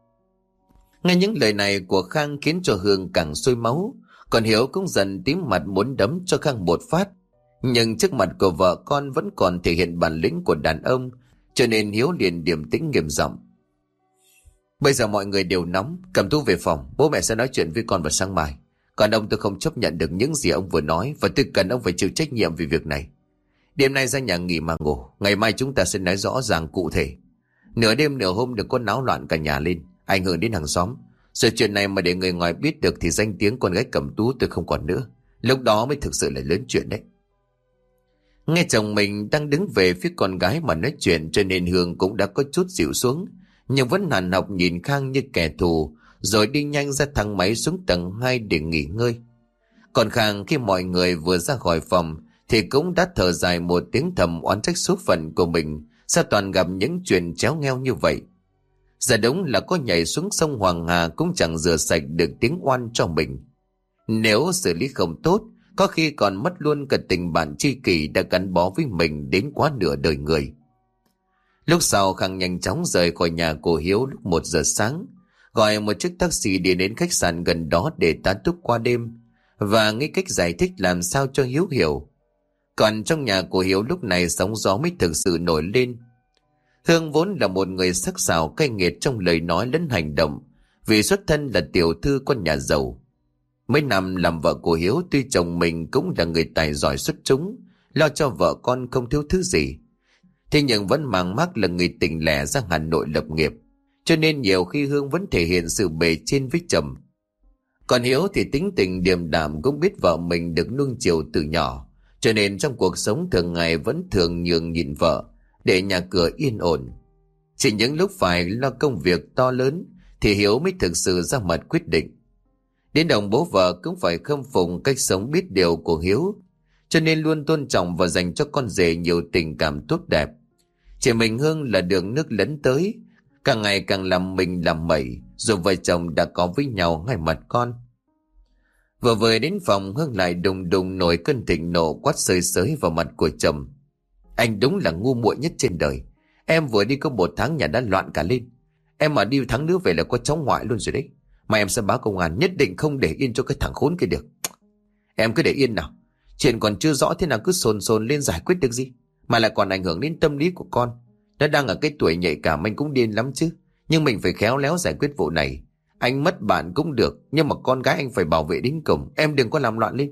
Nghe những lời này của Khang khiến cho Hương càng sôi máu, còn Hiếu cũng dần tím mặt muốn đấm cho Khang một phát. Nhưng trước mặt của vợ con vẫn còn thể hiện bản lĩnh của đàn ông, cho nên Hiếu liền điềm tĩnh nghiêm giọng. Bây giờ mọi người đều nóng, Cẩm Tú về phòng, bố mẹ sẽ nói chuyện với con vào sáng mai. Còn ông tôi không chấp nhận được những gì ông vừa nói, và tôi cần ông phải chịu trách nhiệm về việc này. Đêm nay ra nhà nghỉ mà ngủ, ngày mai chúng ta sẽ nói rõ ràng cụ thể. Nửa đêm nửa hôm đừng có náo loạn cả nhà lên, ảnh hưởng đến hàng xóm. Rồi chuyện này mà để người ngoài biết được thì danh tiếng con gái Cẩm Tú tôi không còn nữa. Lúc đó mới thực sự là lớn chuyện đấy. Nghe chồng mình đang đứng về phía con gái mà nói chuyện, cho nên Hương cũng đã có chút dịu xuống, nhưng vẫn hằn học nhìn Khang như kẻ thù, rồi đi nhanh ra thang máy xuống tầng 2 để nghỉ ngơi. Còn Khang khi mọi người vừa ra khỏi phòng thì cũng đã thở dài một tiếng thầm oán trách số phận của mình, sao toàn gặp những chuyện chéo ngheo như vậy. Giờ đúng là có nhảy xuống sông Hoàng Hà cũng chẳng rửa sạch được tiếng oan cho mình. Nếu xử lý không tốt, có khi còn mất luôn cả tình bạn tri kỷ đã gắn bó với mình đến quá nửa đời người. Lúc sau Khang nhanh chóng rời khỏi nhà của Hiếu lúc 1 giờ sáng, gọi một chiếc taxi đi đến khách sạn gần đó để tá túc qua đêm, và nghĩ cách giải thích làm sao cho Hiếu hiểu. Còn trong nhà của Hiếu lúc này sóng gió mới thực sự nổi lên. Hương vốn là một người sắc sảo cay nghiệt trong lời nói lẫn hành động, vì xuất thân là tiểu thư con nhà giàu. Mấy năm làm vợ của Hiếu, tuy chồng mình cũng là người tài giỏi xuất chúng, lo cho vợ con không thiếu thứ gì, thế nhưng vẫn mang mác là người tình lẻ ra Hà Nội lập nghiệp, cho nên nhiều khi Hương vẫn thể hiện sự bề trên với chồng. Còn Hiếu thì tính tình điềm đạm, cũng biết vợ mình được nuông chiều từ nhỏ, cho nên trong cuộc sống thường ngày vẫn thường nhường nhịn vợ để nhà cửa yên ổn. Chỉ những lúc phải lo công việc to lớn thì Hiếu mới thực sự ra mặt quyết định. Đến đồng bố vợ cũng phải khâm phục cách sống biết điều của Hiếu, cho nên luôn tôn trọng và dành cho con rể nhiều tình cảm tốt đẹp. Chị mình Hương là đường nước lấn tới, càng ngày càng làm mình làm mẩy, rồi vợ chồng đã có với nhau hai mặt con. Vừa về đến phòng, Hương lại đùng đùng nổi cơn thịnh nộ quát sơi sới vào mặt của chồng. Anh đúng là ngu muội nhất trên đời. Em vừa đi có 1 tháng nhà đã loạn cả lên. Em mà đi tháng nữa về là có cháu ngoại luôn rồi đấy. Mà em sẽ báo công an, nhất định không để yên cho cái thằng khốn kia được. Em cứ để yên nào. Chuyện còn chưa rõ thế nào cứ sồn sồn lên giải quyết được gì. Mà lại còn ảnh hưởng đến tâm lý của con. Nó đang ở cái tuổi nhạy cảm, anh cũng điên lắm chứ. Nhưng mình phải khéo léo giải quyết vụ này. Anh mất bạn cũng được, nhưng mà con gái anh phải bảo vệ đến cùng. Em đừng có làm loạn lên.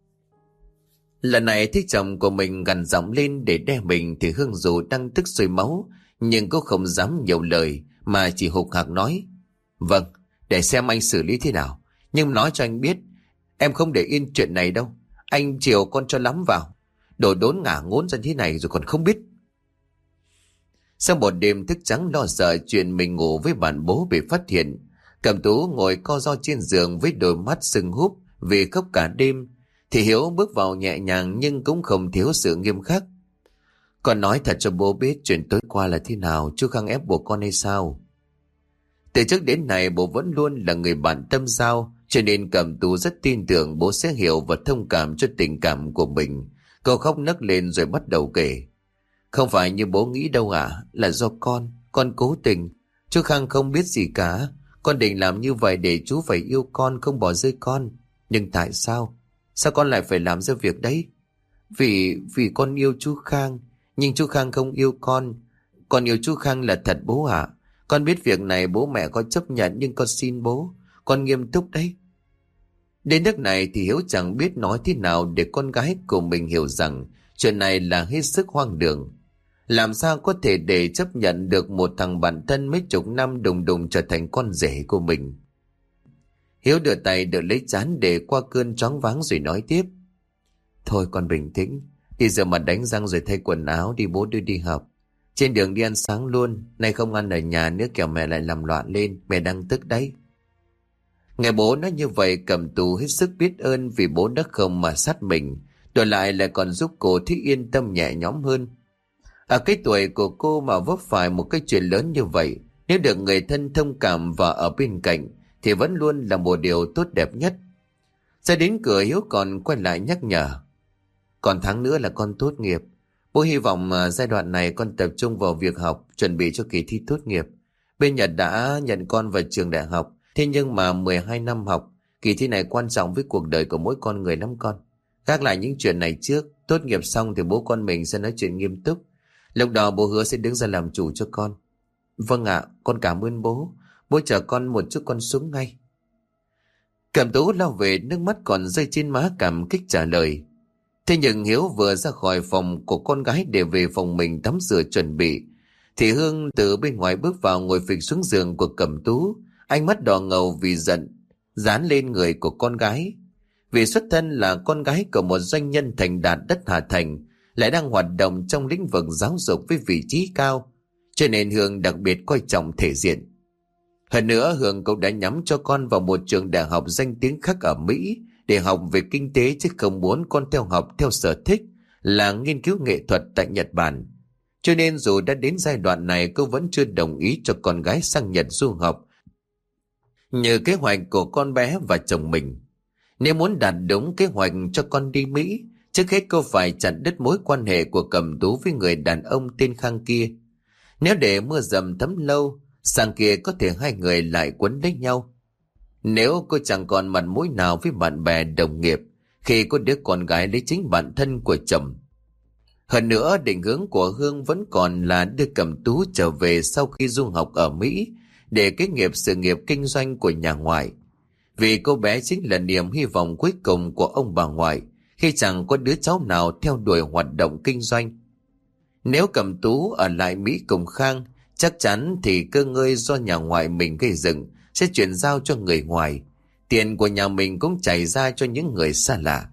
Lần này thấy chồng của mình gằn giọng lên để đe mình, thì Hương dù đang tức sôi máu, nhưng cô không dám nhiều lời mà chỉ hục hạc nói: Vâng, để xem anh xử lý thế nào. Nhưng nói cho anh biết, em không để yên chuyện này đâu. Anh chiều con cho lắm vào. Đồ đốn ngả ngốn ra thế này rồi còn không biết. Sau một đêm thức trắng lo sợ chuyện mình ngủ với bạn bố bị phát hiện, Cẩm Tú ngồi co ro trên giường với đôi mắt sưng húp vì khóc cả đêm, thì Hiếu bước vào nhẹ nhàng nhưng cũng không thiếu sự nghiêm khắc. Con nói thật cho bố biết chuyện tối qua là thế nào, chú Khang ép buộc con hay sao? Từ trước đến nay bố vẫn luôn là người bạn tâm giao, cho nên Cẩm Tú rất tin tưởng bố sẽ hiểu và thông cảm cho tình cảm của mình. Cô khóc nấc lên rồi bắt đầu kể. Không phải như bố nghĩ đâu ạ, là do con cố tình. Chú Khang không biết gì cả. Con định làm như vậy để chú phải yêu con, không bỏ rơi con. Nhưng tại sao? Sao con lại phải làm ra việc đấy? Vì con yêu chú Khang, nhưng chú Khang không yêu con. Con yêu chú Khang là thật bố ạ. Con biết việc này bố mẹ có chấp nhận, nhưng con xin bố. Con nghiêm túc đấy. Đến nước này thì Hiếu chẳng biết nói thế nào để con gái của mình hiểu rằng chuyện này là hết sức hoang đường. Làm sao có thể để chấp nhận được một thằng bạn thân mấy chục năm đùng đùng trở thành con rể của mình. Hiếu đưa tay đỡ lấy trán để qua cơn choáng váng rồi nói tiếp. Thôi con bình tĩnh, đi rửa mặt đánh răng rồi thay quần áo đi, bố đưa đi học. Trên đường đi ăn sáng luôn, nay không ăn ở nhà nữa kẻo mẹ lại làm loạn lên, mẹ đang tức đấy. Nghe bố nói như vậy, Cẩm Tú hết sức biết ơn vì bố đã không mà sát mình, đổi lại còn giúp cô thấy yên tâm nhẹ nhõm hơn. Ở cái tuổi của cô mà vấp phải một cái chuyện lớn như vậy, nếu được người thân thông cảm và ở bên cạnh thì vẫn luôn là một điều tốt đẹp nhất. Ra đến cửa, Hiếu còn quay lại nhắc nhở. Còn tháng nữa là con tốt nghiệp. Bố hy vọng giai đoạn này con tập trung vào việc học, chuẩn bị cho kỳ thi tốt nghiệp. Bên Nhật đã nhận con vào trường đại học, thế nhưng mà 12 năm học, kỳ thi này quan trọng với cuộc đời của mỗi con người lắm con. Gác lại những chuyện này trước, tốt nghiệp xong thì bố con mình sẽ nói chuyện nghiêm túc. Lúc đó bố hứa sẽ đứng ra làm chủ cho con. Vâng ạ, con cảm ơn bố. Bố chờ con một chút con xuống ngay. Cẩm Tú lao về, nước mắt còn rơi trên má cảm kích trả lời. Thế nhưng Hiếu vừa ra khỏi phòng của con gái để về phòng mình tắm rửa chuẩn bị, thì Hương từ bên ngoài bước vào ngồi phịch xuống giường của Cẩm Tú, ánh mắt đỏ ngầu vì giận, dán lên người của con gái. Vì xuất thân là con gái của một doanh nhân thành đạt đất Hà Thành, lại đang hoạt động trong lĩnh vực giáo dục với vị trí cao, cho nên Hương đặc biệt coi trọng thể diện. Hơn nữa, Hương cũng đã nhắm cho con vào một trường đại học danh tiếng khác ở Mỹ để học về kinh tế, chứ không muốn con theo học theo sở thích là nghiên cứu nghệ thuật tại Nhật Bản. Cho nên dù đã đến giai đoạn này, cô vẫn chưa đồng ý cho con gái sang Nhật du học như kế hoạch của con bé và chồng mình. Nếu muốn đạt đúng kế hoạch cho con đi Mỹ, trước hết cô phải chặn đứt mối quan hệ của Cẩm Tú với người đàn ông tên Khang kia. Nếu để mưa dầm thấm lâu, sang kia có thể hai người lại quấn lấy nhau. Nếu cô chẳng còn mặt mũi nào với bạn bè đồng nghiệp khi có đứa con gái lấy chính bản thân của chồng. Hơn nữa, định hướng của Hương vẫn còn là đưa Cẩm Tú trở về sau khi du học ở Mỹ để kế nghiệp sự nghiệp kinh doanh của nhà ngoại. Vì cô bé chính là niềm hy vọng cuối cùng của ông bà ngoại khi chẳng có đứa cháu nào theo đuổi hoạt động kinh doanh. Nếu Cẩm Tú ở lại Mỹ cùng Khang, chắc chắn thì cơ ngơi do nhà ngoại mình gây dựng sẽ chuyển giao cho người ngoài. Tiền của nhà mình cũng chảy ra cho những người xa lạ.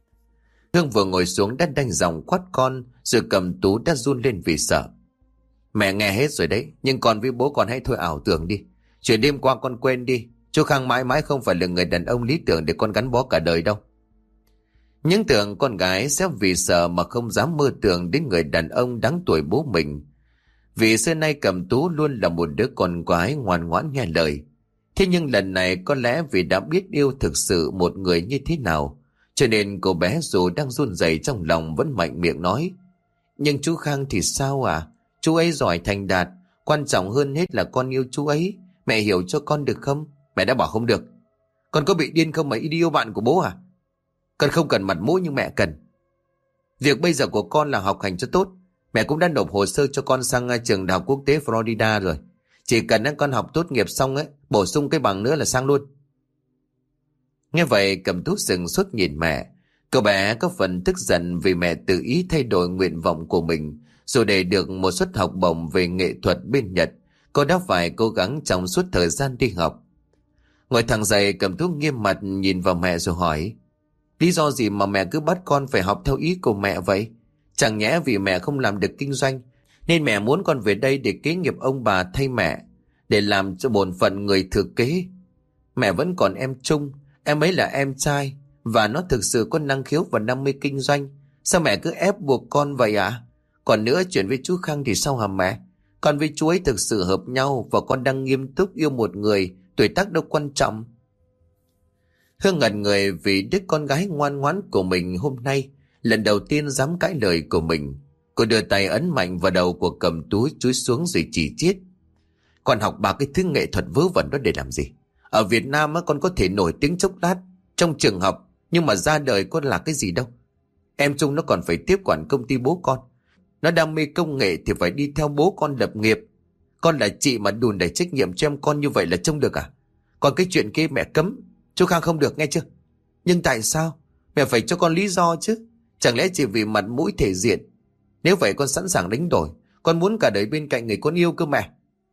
Hương vừa ngồi xuống đã đanh giọng quát con, rồi Cẩm Tú đã run lên vì sợ. Mẹ nghe hết rồi đấy, nhưng con với bố con hãy thôi ảo tưởng đi. Chuyện đêm qua con quên đi. Chú Khang mãi mãi không phải là người đàn ông lý tưởng để con gắn bó cả đời đâu. Những tưởng con gái sẽ vì sợ mà không dám mơ tưởng đến người đàn ông đáng tuổi bố mình. Vì xưa nay Cẩm Tú luôn là một đứa con gái ngoan ngoãn nghe lời. Thế nhưng lần này có lẽ vì đã biết yêu thực sự một người như thế nào, cho nên cô bé dù đang run rẩy trong lòng vẫn mạnh miệng nói. Nhưng chú Khang thì sao à? Chú ấy giỏi thành đạt, quan trọng hơn hết là con yêu chú ấy. Mẹ hiểu cho con được không? Mẹ đã bảo không được. Con có bị điên không mà đi yêu bạn của bố à? Con không cần mặt mũi nhưng mẹ cần. Việc bây giờ của con là học hành cho tốt. Mẹ cũng đã nộp hồ sơ cho con sang trường đại học quốc tế Florida rồi. Chỉ cần con học tốt nghiệp xong bổ sung cái bằng nữa là sang luôn. Nghe vậy Cẩm Tú sững sốt nhìn mẹ. Cậu bé có phần tức giận vì mẹ tự ý thay đổi nguyện vọng của mình, rồi để được một suất học bổng về nghệ thuật bên Nhật, cô đã phải cố gắng trong suốt thời gian đi học. Ngồi thẳng dậy, Cẩm Tú nghiêm mặt nhìn vào mẹ rồi hỏi. Lý do gì mà mẹ cứ bắt con phải học theo ý của mẹ vậy? Chẳng nhẽ vì mẹ không làm được kinh doanh nên mẹ muốn con về đây để kế nghiệp ông bà thay mẹ, để làm cho bổn phận người thừa kế? Mẹ vẫn còn em Trung, em ấy là em trai và nó thực sự có năng khiếu và đam mê kinh doanh. Sao mẹ cứ ép buộc con vậy ạ? Còn nữa, chuyện với chú Khang thì sao hả mẹ? Con với chú ấy thực sự hợp nhau và con đang nghiêm túc yêu một người, tuổi tác đâu quan trọng. Hương ngẩn người vì đứa con gái ngoan ngoãn của mình hôm nay lần đầu tiên dám cãi lời của mình. Cô đưa tay ấn mạnh vào đầu của Cẩm Tú, chúi xuống rồi chỉ chiết. Con học ba cái thứ nghệ thuật vớ vẩn đó để làm gì? Ở Việt Nam con có thể nổi tiếng chốc lát trong trường học, nhưng mà ra đời con là cái gì đâu. Em Trung nó còn phải tiếp quản công ty bố con. Nó đam mê công nghệ thì phải đi theo bố con lập nghiệp. Con là chị mà đùn đẩy trách nhiệm cho em con như vậy là trông được à? Còn cái chuyện kia mẹ cấm, chú Khang không được nghe chưa? Nhưng tại sao? Mẹ phải cho con lý do chứ. Chẳng lẽ chỉ vì mặt mũi thể diện? Nếu vậy con sẵn sàng đánh đổi. Con muốn cả đời bên cạnh người con yêu cơ mẹ.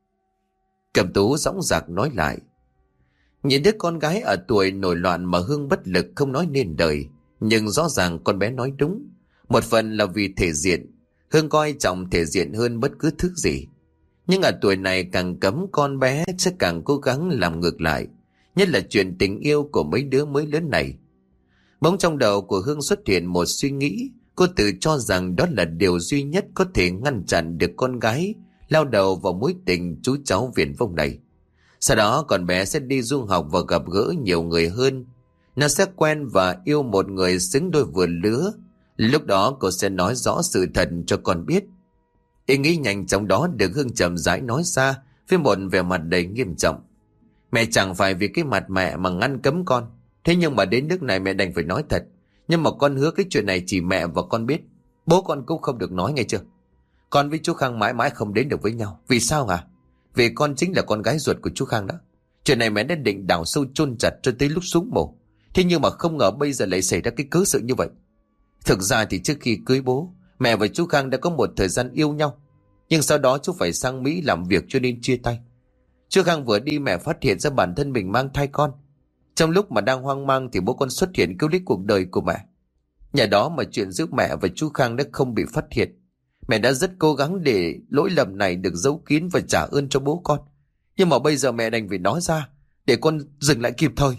Cẩm Tú dõng dạc nói lại. Nhìn đứa con gái ở tuổi nổi loạn mà Hương bất lực không nói nên lời. Nhưng rõ ràng con bé nói đúng. Một phần là vì thể diện. Hương coi trọng thể diện hơn bất cứ thứ gì. Nhưng ở tuổi này càng cấm con bé sẽ càng cố gắng làm ngược lại. Nhất là chuyện tình yêu của mấy đứa mới lớn này. Bỗng trong đầu của Hương xuất hiện một suy nghĩ. Cô tự cho rằng đó là điều duy nhất có thể ngăn chặn được con gái lao đầu vào mối tình chú cháu viển vông này. Sau đó con bé sẽ đi du học và gặp gỡ nhiều người hơn. Nó sẽ quen và yêu một người xứng đôi vừa lứa. Lúc đó cô sẽ nói rõ sự thật cho con biết. Ý nghĩ nhanh chóng đó được Hương chậm rãi nói ra với một vẻ mặt đầy nghiêm trọng. Mẹ chẳng phải vì cái mặt mẹ mà ngăn cấm con. Thế nhưng mà đến nước này mẹ đành phải nói thật. Nhưng mà con hứa cái chuyện này chỉ mẹ và con biết. Bố con cũng không được nói, nghe chưa? Con với chú Khang mãi mãi không đến được với nhau. Vì sao hả? Vì con chính là con gái ruột của chú Khang đó. Chuyện này mẹ đã định đào sâu chôn chặt cho tới lúc xuống mồ. Thế nhưng mà không ngờ bây giờ lại xảy ra cái cớ sự như vậy. Thực ra thì trước khi cưới bố, mẹ và chú Khang đã có một thời gian yêu nhau. Nhưng sau đó chú phải sang Mỹ làm việc cho nên chia tay. Chú Khang vừa đi mẹ phát hiện ra bản thân mình mang thai con. Trong lúc mà đang hoang mang thì bố con xuất hiện cứu lấy cuộc đời của mẹ. Nhờ đó mà chuyện giữa mẹ và chú Khang đã không bị phát hiện. Mẹ đã rất cố gắng để lỗi lầm này được giấu kín và trả ơn cho bố con. Nhưng mà bây giờ mẹ đành phải nói ra để con dừng lại kịp thời.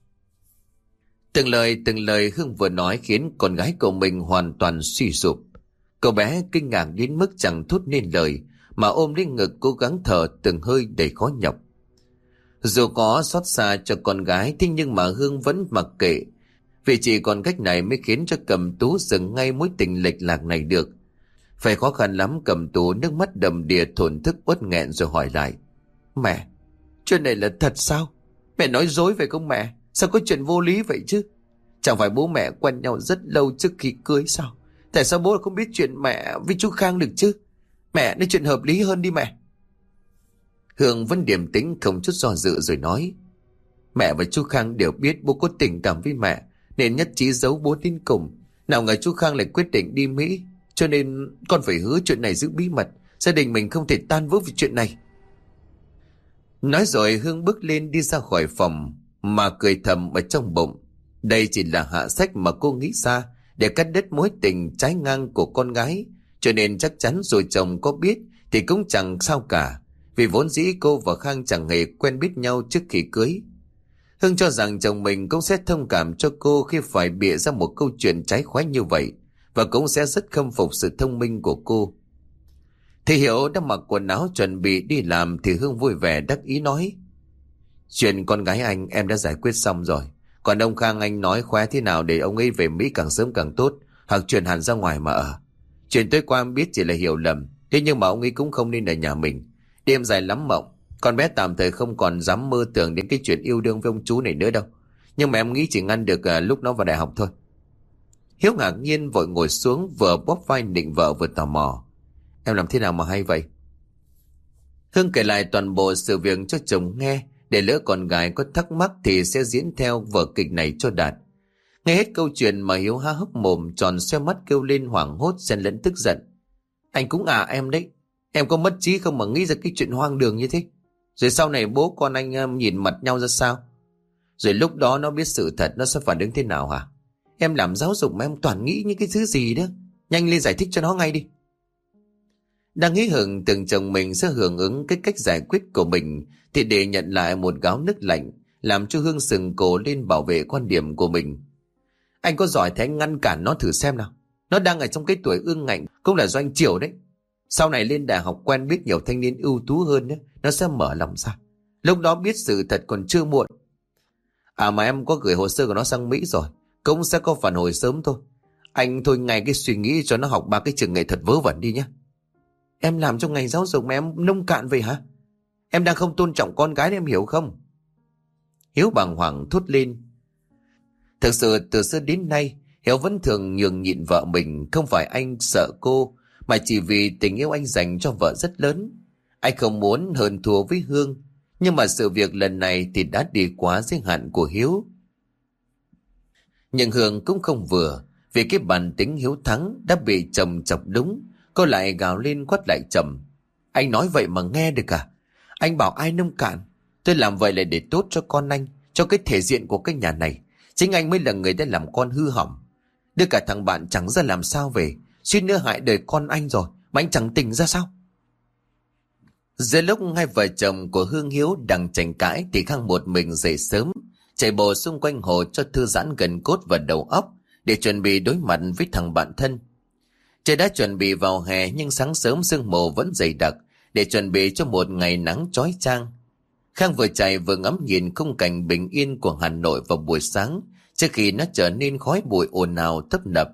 Từng lời Hương vừa nói khiến con gái của mình hoàn toàn suy sụp. Cậu bé kinh ngạc đến mức chẳng thốt nên lời mà ôm lấy ngực cố gắng thở từng hơi đầy khó nhọc. Dù có xót xa cho con gái thế nhưng mà Hương vẫn mặc kệ. Vì chỉ còn cách này mới khiến cho Cẩm Tú dừng ngay mối tình lệch lạc này được. Phải khó khăn lắm Cẩm Tú nước mắt đầm đìa thổn thức uất nghẹn rồi hỏi lại. Mẹ, chuyện này là thật sao? Mẹ nói dối phải không mẹ? Sao có chuyện vô lý vậy chứ? Chẳng phải bố mẹ quen nhau rất lâu trước khi cưới sao? Tại sao bố không biết chuyện mẹ với chú Khang được chứ? Mẹ nói chuyện hợp lý hơn đi mẹ. Hương vẫn điềm tĩnh không chút do dự rồi nói. Mẹ và chú Khang đều biết bố có tình cảm với mẹ nên nhất trí giấu bố đến cùng. Nào ngờ chú Khang lại quyết định đi Mỹ, cho nên con phải hứa chuyện này giữ bí mật. Gia đình mình không thể tan vỡ vì chuyện này. Nói rồi Hương bước lên đi ra khỏi phòng mà cười thầm ở trong bụng. Đây chỉ là hạ sách mà cô nghĩ ra để cắt đứt mối tình trái ngang của con gái. Cho nên chắc chắn rồi chồng có biết thì cũng chẳng sao cả. Vì vốn dĩ cô và Khang chẳng hề quen biết nhau trước khi cưới. Hương cho rằng chồng mình cũng sẽ thông cảm cho cô khi phải bịa ra một câu chuyện trái khoái như vậy, và cũng sẽ rất khâm phục sự thông minh của cô. Thì Hiểu đã mặc quần áo chuẩn bị đi làm thì Hương vui vẻ đắc ý nói: Chuyện con gái anh em đã giải quyết xong rồi. Còn ông Khang anh nói khóe thế nào để ông ấy về Mỹ càng sớm càng tốt, hoặc chuyển hẳn ra ngoài mà ở. Chuyện tối qua em biết chỉ là hiểu lầm, thế nhưng mà ông ấy cũng không nên ở nhà mình. Đêm dài lắm mộng, con bé tạm thời không còn dám mơ tưởng đến cái chuyện yêu đương với ông chú này nữa đâu. Nhưng mà em nghĩ chỉ ngăn được lúc nó vào đại học thôi. Hiếu ngạc nhiên vội ngồi xuống, vừa bóp vai định vợ vừa tò mò: Em làm thế nào mà hay vậy? Hương kể lại toàn bộ sự việc cho chồng nghe, để lỡ con gái có thắc mắc thì sẽ diễn theo vở kịch này cho đạt. Nghe hết câu chuyện mà Hiếu há hốc mồm tròn xoe mắt kêu lên hoảng hốt xen lẫn tức giận: Anh cũng em đấy. Em có mất trí không mà nghĩ ra cái chuyện hoang đường như thế? Rồi sau này bố con anh nhìn mặt nhau ra sao? Rồi lúc đó nó biết sự thật nó sẽ phản ứng thế nào hả? Em làm giáo dục mà em toàn nghĩ những cái thứ gì đó. Nhanh lên giải thích cho nó ngay đi. Đang hí hửng tưởng chồng mình sẽ hưởng ứng cái cách giải quyết của mình, thì để nhận lại một gáo nước lạnh, làm cho Hương sừng cổ lên bảo vệ quan điểm của mình. Anh có giỏi thì anh ngăn cản nó thử xem nào. Nó đang ở trong cái tuổi ương ngạnh, cũng là do anh chiều đấy. Sau này lên đại học quen biết nhiều thanh niên ưu tú hơn nữa, nó sẽ mở lòng ra. Lúc đó biết sự thật còn chưa muộn. Mà em có gửi hồ sơ của nó sang Mỹ rồi, cũng sẽ có phản hồi sớm thôi. Anh thôi ngay cái suy nghĩ cho nó học 3 cái trường nghệ thuật vớ vẩn đi nhé. Em làm trong ngành giáo dục mà em nông cạn vậy hả? Em đang không tôn trọng con gái em hiểu không? Hiếu bàng hoàng thốt lên. Thực sự từ xưa đến nay Hiếu vẫn thường nhường nhịn vợ mình. Không phải anh sợ cô, mà chỉ vì tình yêu anh dành cho vợ rất lớn. Anh không muốn hơn thua với Hương, nhưng mà sự việc lần này thì đã đi quá giới hạn của Hiếu. Nhưng Hương cũng không vừa, vì cái bản tính hiếu thắng đã bị chồng chọc đúng. Cô lại gào lên quát lại chồng: Anh nói vậy mà nghe được à? Anh bảo ai nông cạn? Tôi làm vậy là để tốt cho con anh, cho cái thể diện của cái nhà này. Chính anh mới là người đã làm con hư hỏng. Đưa cả thằng bạn chẳng ra làm sao về, suýt nữa hại đời con anh rồi mà anh chẳng tỉnh ra sao? Giữa lúc hai vợ chồng của Hương Hiếu đang tranh cãi thì Khang một mình dậy sớm, chạy bộ xung quanh hồ cho thư giãn gần cốt và đầu óc, để chuẩn bị đối mặt với thằng bạn thân. Trời đã chuẩn bị vào hè, nhưng sáng sớm sương mù vẫn dày đặc, để chuẩn bị cho một ngày nắng chói chang. Khang vừa chạy vừa ngắm nhìn khung cảnh bình yên của Hà Nội vào buổi sáng, trước khi nó trở nên khói bụi ồn ào tấp nập.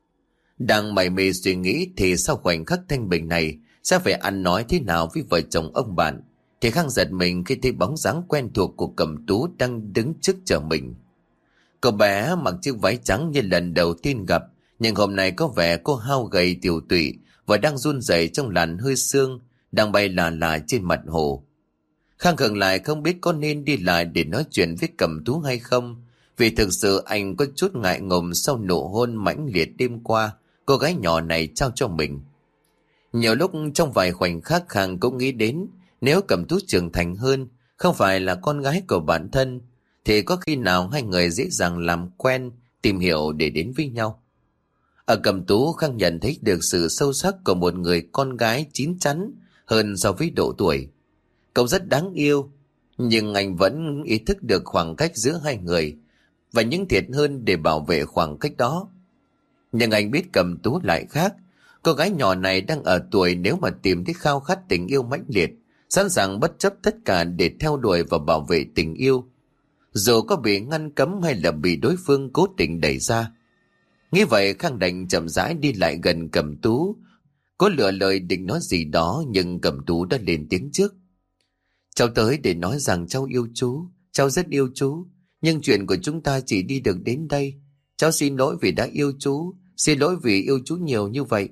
Đang mải mê suy nghĩ thì sau khoảnh khắc thanh bình này sẽ phải ăn nói thế nào với vợ chồng ông bạn, thì Khang giật mình khi thấy bóng dáng quen thuộc của Cẩm Tú đang đứng trước chờ mình. Cậu bé mặc chiếc váy trắng như lần đầu tiên gặp, nhưng hôm nay có vẻ cô hao gầy tiều tụy và đang run rẩy trong làn hơi sương đang bay là trên mặt hồ. Khang khựng lại không biết có nên đi lại để nói chuyện với Cẩm Tú hay không, vì thực sự anh có chút ngại ngùng sau nụ hôn mãnh liệt đêm qua cô gái nhỏ này trao cho mình. Nhiều lúc trong vài khoảnh khắc Khang cũng nghĩ đến, nếu Cẩm Tú trưởng thành hơn, không phải là con gái của bản thân, thì có khi nào hai người dễ dàng làm quen, tìm hiểu để đến với nhau. Ở Cẩm Tú, Khang nhận thấy được sự sâu sắc của một người con gái chín chắn hơn so với độ tuổi. Cậu rất đáng yêu, nhưng anh vẫn ý thức được khoảng cách giữa hai người và những thiệt hơn để bảo vệ khoảng cách đó. Nhưng anh biết Cẩm Tú lại khác. Cô gái nhỏ này đang ở tuổi nếu mà tìm thấy khao khát tình yêu mãnh liệt, sẵn sàng bất chấp tất cả để theo đuổi và bảo vệ tình yêu, dù có bị ngăn cấm hay là bị đối phương cố tình đẩy ra. Nghĩ vậy, Khang đành chậm rãi đi lại gần Cẩm Tú, có lựa lời định nói gì đó, nhưng Cẩm Tú đã lên tiếng trước. Cháu tới để nói rằng cháu yêu chú, cháu rất yêu chú, nhưng chuyện của chúng ta chỉ đi được đến đây. Cháu xin lỗi vì đã yêu chú, xin lỗi vì yêu chú nhiều như vậy.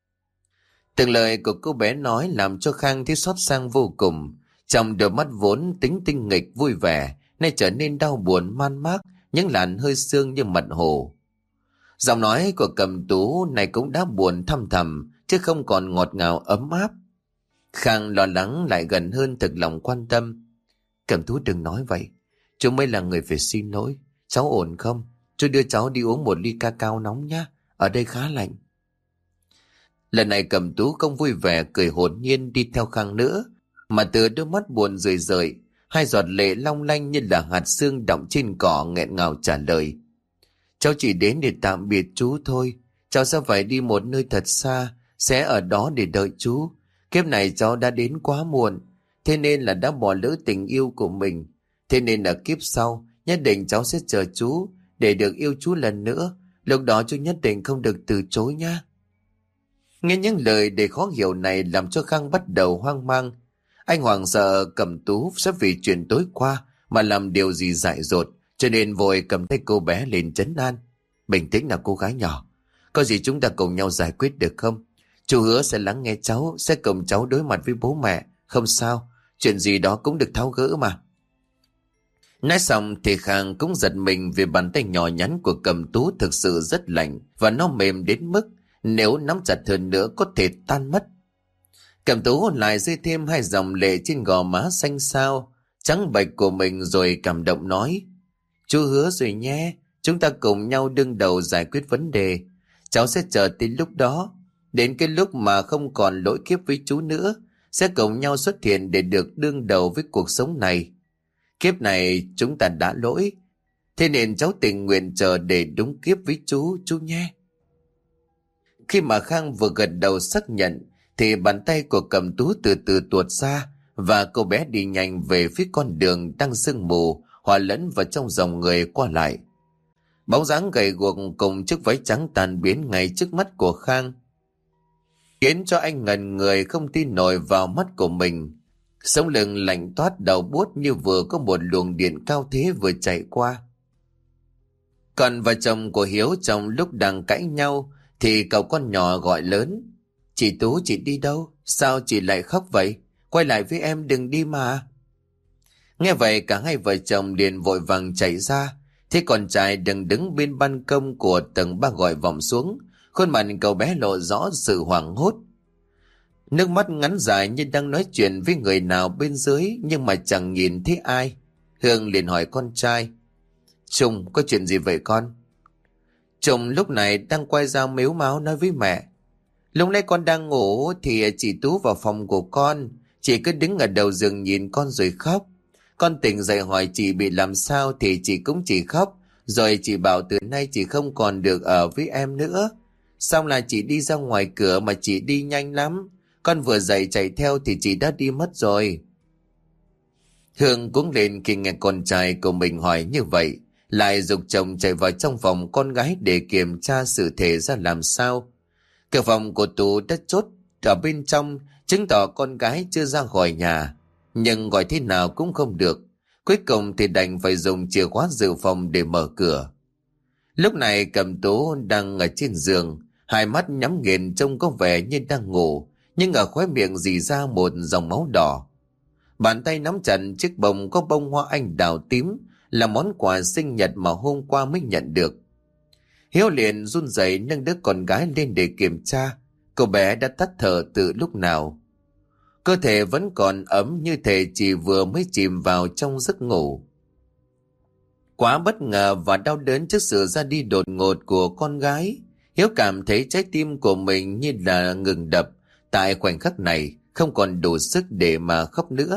Từng lời của cô bé nói làm cho Khang thấy xót xa vô cùng. Trong đôi mắt vốn tính tinh nghịch vui vẻ nay trở nên đau buồn man mác, những làn hơi sương như mặt hồ. Giọng nói của Cẩm Tú này cũng đã buồn thăm thầm, chứ không còn ngọt ngào ấm áp. Khang lo lắng lại gần hơn, thực lòng quan tâm. Cẩm Tú đừng nói vậy, chú mới là người phải xin lỗi. Cháu ổn không? Chú đưa cháu đi uống một ly ca cao nóng nhá, ở đây khá lạnh. Lần này Cẩm Tú không vui vẻ cười hồn nhiên đi theo Khang nữa, mà từ đôi mắt buồn rười rời, Hai giọt lệ long lanh như là hạt sương đọng trên cỏ nghẹn ngào trả lời. Cháu chỉ đến để tạm biệt chú thôi. Cháu sẽ phải đi một nơi thật xa, sẽ ở đó để đợi chú. Kiếp này cháu đã đến quá muộn, thế nên là đã bỏ lỡ tình yêu của mình. Thế nên là kiếp sau, nhất định cháu sẽ chờ chú để được yêu chú lần nữa. Lúc đó chú nhất định không được từ chối nhá. Nghe những lời đầy khó hiểu này làm cho Khang bắt đầu hoang mang. Anh hoảng sợ Cẩm Tú sẽ vì chuyện tối qua mà làm điều gì dại dột, cho nên vội cầm tay cô bé lên trấn an. Bình tĩnh nào cô gái nhỏ, có gì chúng ta cùng nhau giải quyết được không? Chú hứa sẽ lắng nghe cháu, sẽ cùng cháu đối mặt với bố mẹ. Không sao, chuyện gì đó cũng được tháo gỡ mà. Nói xong thì Khang cũng giật mình vì bàn tay nhỏ nhắn của Cẩm Tú thực sự rất lạnh và nó mềm đến mức nếu nắm chặt hơn nữa có thể tan mất. Cẩm Tú lại rơi thêm hai dòng lệ trên gò má xanh xao, trắng bệch của mình rồi cảm động nói. Chú hứa rồi nhé, chúng ta cùng nhau đương đầu giải quyết vấn đề. Cháu sẽ chờ tới lúc đó. Đến cái lúc mà không còn lỗi kiếp với chú nữa, sẽ cùng nhau xuất hiện để được đương đầu với cuộc sống này. Kiếp này chúng ta đã lỗi, thế nên cháu tình nguyện chờ để đúng kiếp với chú nhé. Khi mà Khang vừa gật đầu xác nhận, thì bàn tay của Cẩm Tú từ từ tuột ra và cô bé đi nhanh về phía con đường đang sương mù hòa lẫn vào trong dòng người qua lại. Bóng dáng gầy guộc cùng chiếc váy trắng tan biến ngay trước mắt của Khang, khiến cho anh ngần người không tin nổi vào mắt của mình. Sống lưng lạnh toát đầu buốt như vừa có một luồng điện cao thế vừa chạy qua. Còn vợ chồng của Hiếu trong lúc đang cãi nhau thì cậu con nhỏ gọi lớn. Chị Tú, chị đi đâu? Sao chị lại khóc vậy? Quay lại với em, đừng đi mà. Nghe vậy cả hai vợ chồng liền vội vàng chạy ra. Thế con trai đừng đứng bên ban công của tầng 3 gọi vọng xuống. Khuôn mặt cậu bé lộ rõ sự hoảng hốt. Nước mắt ngắn dài như đang nói chuyện với người nào bên dưới nhưng mà chẳng nhìn thấy ai. Hương liền hỏi con trai. Trung, có chuyện gì vậy con? Trung lúc này đang quay ra mếu máo nói với mẹ. Lúc nãy con đang ngủ thì chị Tú vào phòng của con. Chị cứ đứng ở đầu giường nhìn con rồi khóc. Con tỉnh dậy hỏi chị bị làm sao thì chị cũng chỉ khóc. Rồi chị bảo từ nay chị không còn được ở với em nữa. Xong là chị đi ra ngoài cửa mà chị đi nhanh lắm. Con vừa dậy chạy theo thì chị đã đi mất rồi. Hương cũng lên khi nghe con trai của mình hỏi như vậy. Lại giục chồng chạy vào trong phòng con gái để kiểm tra sự thể ra làm sao. Cửa phòng của Tú đã chốt ở bên trong, chứng tỏ con gái chưa ra khỏi nhà. Nhưng gọi thế nào cũng không được. Cuối cùng thì đành phải dùng chìa khóa dự phòng để mở cửa. Lúc này Cẩm Tú đang ở trên giường, hai mắt nhắm nghiền trông có vẻ như đang ngủ, nhưng ở khóe miệng rỉ ra một dòng máu đỏ. Bàn tay nắm chặt chiếc bông có bông hoa anh đào tím, là món quà sinh nhật mà hôm qua mới nhận được. Hiếu liền run rẩy nâng đứa con gái lên để kiểm tra. Cô bé đã tắt thở từ lúc nào. Cơ thể vẫn còn ấm như thể chỉ vừa mới chìm vào trong giấc ngủ. Quá bất ngờ và đau đớn trước sự ra đi đột ngột của con gái, Hiếu cảm thấy trái tim của mình như là ngừng đập. Tại khoảnh khắc này không còn đủ sức để mà khóc nữa.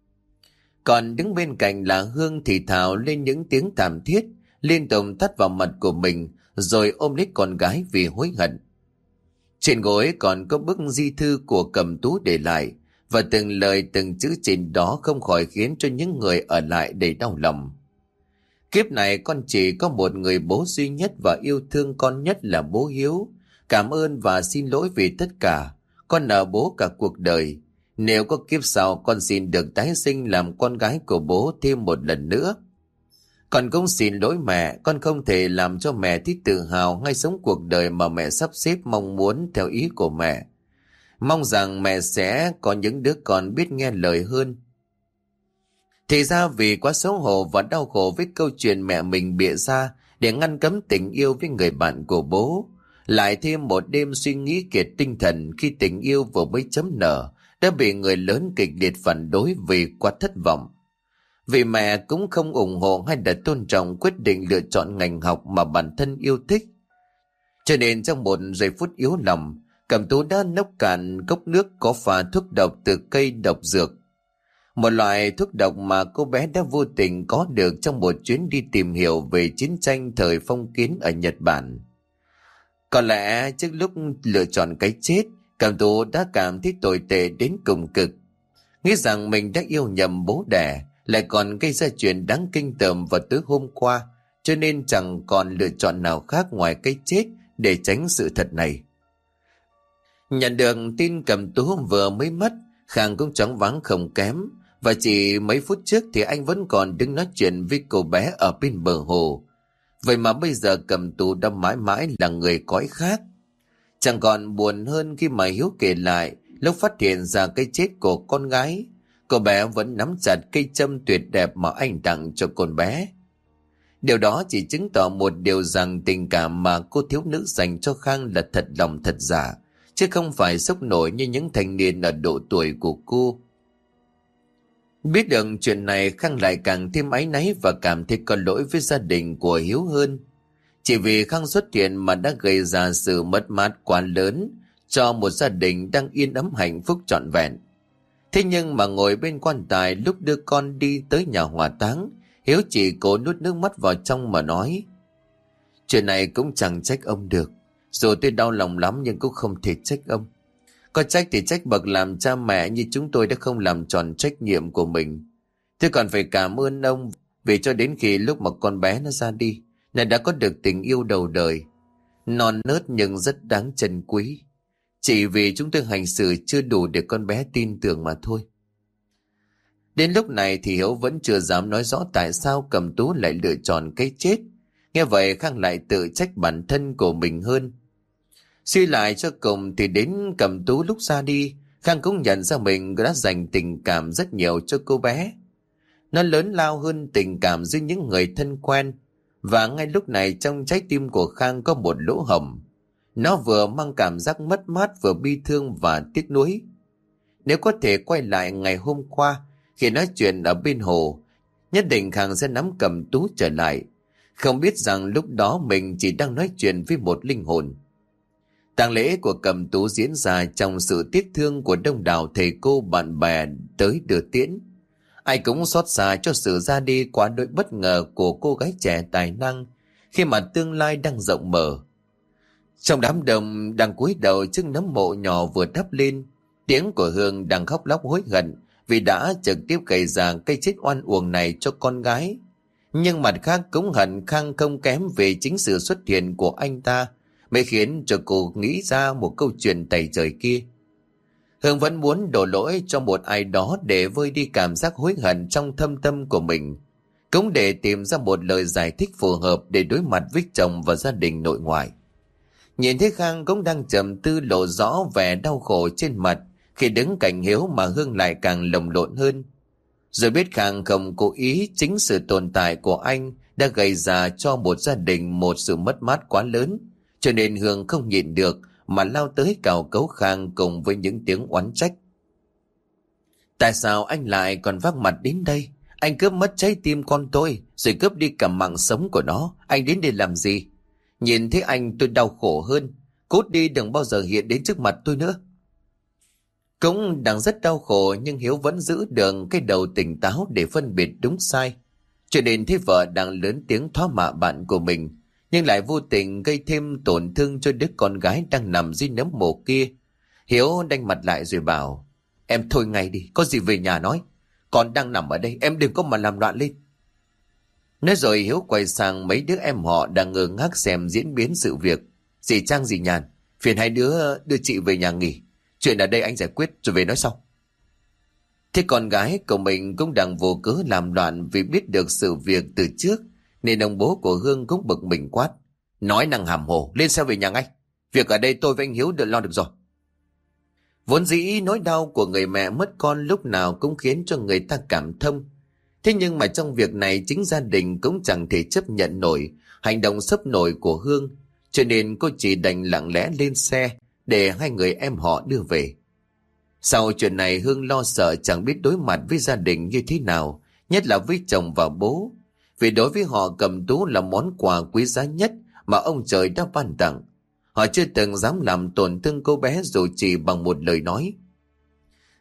Còn đứng bên cạnh là Hương thì thào lên những tiếng thảm thiết, liên tục tát vào mặt của mình, rồi ôm lấy con gái vì hối hận. Trên gối còn có bức di thư của Cẩm Tú để lại, và từng lời từng chữ trên đó không khỏi khiến cho những người ở lại đầy đau lòng. Kiếp này con chỉ có một người bố duy nhất và yêu thương con nhất là bố Hiếu. Cảm ơn và xin lỗi vì tất cả. Con nợ bố cả cuộc đời. Nếu có kiếp sau con xin được tái sinh làm con gái của bố thêm một lần nữa. Con cũng xin lỗi mẹ, con không thể làm cho mẹ thích tự hào ngay sống cuộc đời mà mẹ sắp xếp mong muốn theo ý của mẹ. Mong rằng mẹ sẽ có những đứa con biết nghe lời hơn. Thì ra vì quá xấu hổ và đau khổ với câu chuyện mẹ mình bịa ra để ngăn cấm tình yêu với người bạn của bố, lại thêm một đêm suy nghĩ kiệt tinh thần khi tình yêu vừa mới chấm nở, đã bị người lớn kịch liệt phản đối vì quá thất vọng. Vì mẹ cũng không ủng hộ hay đã tôn trọng quyết định lựa chọn ngành học mà bản thân yêu thích. Cho nên trong một giây phút yếu lòng, Cẩm Tú đã nốc cạn cốc nước có pha thuốc độc từ cây độc dược. một loại thuốc độc mà cô bé đã vô tình có được trong một chuyến đi tìm hiểu về chiến tranh thời phong kiến ở Nhật Bản. Có lẽ trước lúc lựa chọn cái chết, Cẩm Tú đã cảm thấy tồi tệ đến cùng cực, nghĩ rằng mình đã yêu nhầm bố đẻ, lại còn gây ra chuyện đáng kinh tởm vào tối hôm qua, cho nên chẳng còn lựa chọn nào khác ngoài cái chết để tránh sự thật này. Nhận được tin Cẩm Tú vừa mới mất, Khang cũng choáng váng không kém, và chỉ mấy phút trước thì anh vẫn còn đứng nói chuyện với cô bé ở bên bờ hồ. Vậy mà bây giờ Cẩm Tú đã mãi mãi là người cõi khác. Chẳng còn buồn hơn khi mà Hiếu kể lại lúc phát hiện ra cái chết của con gái, cô bé vẫn nắm chặt cây châm tuyệt đẹp mà anh tặng cho con bé. Điều đó chỉ chứng tỏ một điều rằng tình cảm mà cô thiếu nữ dành cho Khang là thật lòng thật giả, chứ không phải sốc nổi như những thanh niên ở độ tuổi của cô. Biết được chuyện này, Khang lại càng thêm áy náy và cảm thấy có lỗi với gia đình của Hiếu hơn. Chỉ vì Khang xuất hiện mà đã gây ra sự mất mát quá lớn cho một gia đình đang yên ấm hạnh phúc trọn vẹn. Thế nhưng mà ngồi bên quan tài lúc đưa con đi tới nhà hỏa táng, Hiếu chỉ cố nuốt nước mắt vào trong mà nói: chuyện này cũng chẳng trách ông được. Dù tôi đau lòng lắm nhưng cũng không thể trách ông. Có trách thì trách bậc làm cha mẹ như chúng tôi đã không làm tròn trách nhiệm của mình. Tôi còn phải cảm ơn ông vì cho đến khi lúc mà con bé nó ra đi, nó đã có được tình yêu đầu đời, non nớt nhưng rất đáng trân quý. Chỉ vì chúng tôi hành xử chưa đủ để con bé tin tưởng mà thôi. Đến lúc này thì Hiếu vẫn chưa dám nói rõ tại sao Cẩm Tú lại lựa chọn cái chết. Nghe vậy Khang lại tự trách bản thân của mình hơn. Suy lại cho cùng thì đến Cẩm Tú lúc ra đi, Khang cũng nhận ra mình đã dành tình cảm rất nhiều cho cô bé. Nó lớn lao hơn tình cảm giữa những người thân quen. Và ngay lúc này trong trái tim của Khang có một lỗ hổng. Nó vừa mang cảm giác mất mát, vừa bi thương và tiếc nuối. Nếu có thể quay lại ngày hôm qua khi nói chuyện ở bên hồ, nhất định Khang sẽ nắm Cẩm Tú trở lại, không biết rằng lúc đó mình chỉ đang nói chuyện với một linh hồn. Tang lễ của Cẩm Tú diễn ra trong sự tiếc thương của đông đảo thầy cô bạn bè tới đưa tiễn. Ai cũng xót xa cho sự ra đi quá đỗi bất ngờ của cô gái trẻ tài năng khi mà tương lai đang rộng mở. Trong đám đông đang cúi đầu trước nấm mộ nhỏ vừa đắp lên, tiếng của Hương đang khóc lóc hối hận vì đã trực tiếp gây ra cái chết oan uổng này cho con gái. Nhưng mặt khác cũng hận Khang không kém về chính sự xuất hiện của anh ta mới khiến cho cô nghĩ ra một câu chuyện tày trời kia. Hương vẫn muốn đổ lỗi cho một ai đó để vơi đi cảm giác hối hận trong thâm tâm của mình, cũng để tìm ra một lời giải thích phù hợp để đối mặt với chồng và gia đình nội ngoại. Nhìn thấy Khang cũng đang trầm tư, lộ rõ vẻ đau khổ trên mặt khi đứng cạnh Hiếu, mà Hương lại càng lồng lộn hơn. Rồi biết Khang không cố ý, chính sự tồn tại của anh đã gây ra cho một gia đình một sự mất mát quá lớn, cho nên Hương không nhịn được mà lao tới cào cấu Khang cùng với những tiếng oán trách. Tại sao anh lại còn vác mặt đến đây? Anh cướp mất trái tim con tôi, rồi cướp đi cả mạng sống của nó. Anh đến đây làm gì? Nhìn thấy anh tôi đau khổ hơn. Cút đi, đừng bao giờ hiện đến trước mặt tôi nữa. Cũng đang rất đau khổ, nhưng Hiếu vẫn giữ được cái đầu tỉnh táo để phân biệt đúng sai. Cho nên thấy vợ đang lớn tiếng thoá mạ bạn của mình, nhưng lại vô tình gây thêm tổn thương cho đứa con gái đang nằm dưới nấm mồ kia. Hiếu đanh mặt lại rồi bảo: em thôi ngay đi, có gì về nhà nói. Con đang nằm ở đây, em đừng có mà làm loạn lên. Nói rồi Hiếu quay sang mấy đứa em họ đang ngơ ngác xem diễn biến sự việc. Dì Trang, dì Nhàn, phiền hai đứa đưa chị về nhà nghỉ. Chuyện ở đây anh giải quyết rồi về nói sau. Thế con gái của mình cũng đang vô cớ làm loạn vì biết được sự việc từ trước, nên ông bố của Hương cũng bực mình quát: nói năng hàm hồ, lên xe về nhà ngay. Việc ở đây tôi với anh Hiếu được lo được rồi. Vốn dĩ nỗi đau của người mẹ mất con lúc nào cũng khiến cho người ta cảm thông. Thế nhưng mà trong việc này chính gia đình cũng chẳng thể chấp nhận nổi hành động sấp nổi của Hương, cho nên cô chỉ đành lặng lẽ lên xe để hai người em họ đưa về. Sau chuyện này Hương lo sợ chẳng biết đối mặt với gia đình như thế nào, nhất là với chồng và bố. Vì đối với họ, Cẩm Tú là món quà quý giá nhất mà ông trời đã ban tặng. Họ chưa từng dám làm tổn thương cô bé dù chỉ bằng một lời nói.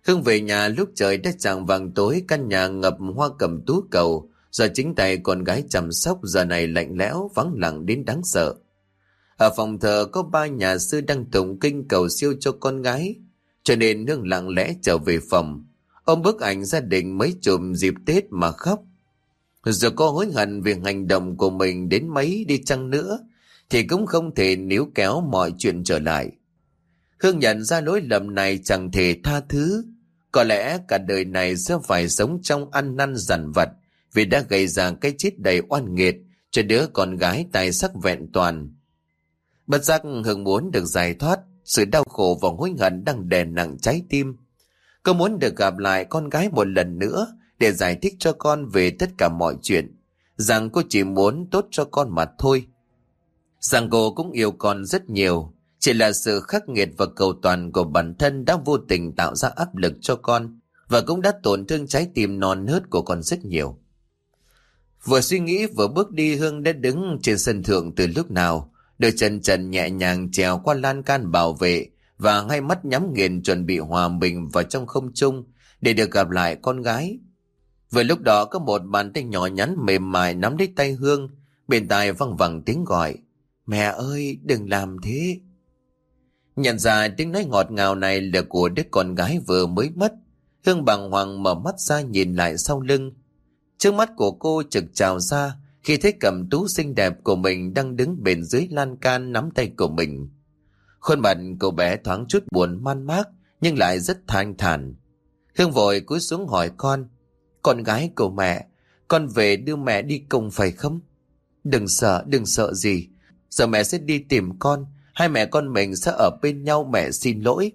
Hương về nhà lúc trời đã chạng vàng tối, căn nhà ngập hoa cẩm tú cầu, do chính tay con gái chăm sóc giờ này lạnh lẽo vắng lặng đến đáng sợ. Ở phòng thờ có ba nhà sư đang tụng kinh cầu siêu cho con gái, cho nên Hương lặng lẽ trở về phòng, ôm bức ảnh gia đình mới chụp dịp Tết mà khóc. Dù có hối hận về hành động của mình đến mấy đi chăng nữa, thì cũng không thể níu kéo mọi chuyện trở lại. Hương nhận ra lỗi lầm này chẳng thể tha thứ. Có lẽ cả đời này sẽ phải sống trong ăn năn dằn vặt, vì đã gây ra cái chết đầy oan nghiệt cho đứa con gái tài sắc vẹn toàn. Bất giác Hương muốn được giải thoát sự đau khổ và hối hận đang đè nặng trái tim. Cô muốn được gặp lại con gái một lần nữa để giải thích cho con về tất cả mọi chuyện, rằng cô chỉ muốn tốt cho con mà thôi. Rằng cô cũng yêu con rất nhiều, chỉ là sự khắc nghiệt và cầu toàn của bản thân đã vô tình tạo ra áp lực cho con, và cũng đã tổn thương trái tim non nớt của con rất nhiều. Vừa suy nghĩ vừa bước đi, Hương đã đứng trên sân thượng từ lúc nào, đôi chân trần nhẹ nhàng trèo qua lan can bảo vệ và hai mắt nhắm nghiền chuẩn bị hòa mình vào trong không trung để được gặp lại con gái. Vừa lúc đó có một bàn tay nhỏ nhắn mềm mại nắm lấy tay Hương, bên tai văng vẳng tiếng gọi: "Mẹ ơi, đừng làm thế." Nhận ra tiếng nói ngọt ngào này là của đứa con gái vừa mới mất, Hương bàng hoàng mở mắt ra nhìn lại sau lưng. Trước mắt của cô trực trào ra khi thấy Cẩm Tú xinh đẹp của mình đang đứng bên dưới lan can nắm tay của mình. Khuôn mặt cậu bé thoáng chút buồn man mác nhưng lại rất thanh thản. Hương vội cúi xuống hỏi con gái của mẹ, con về đưa mẹ đi cùng phải không? Đừng sợ gì. Giờ mẹ sẽ đi tìm con, hai mẹ con mình sẽ ở bên nhau, mẹ xin lỗi.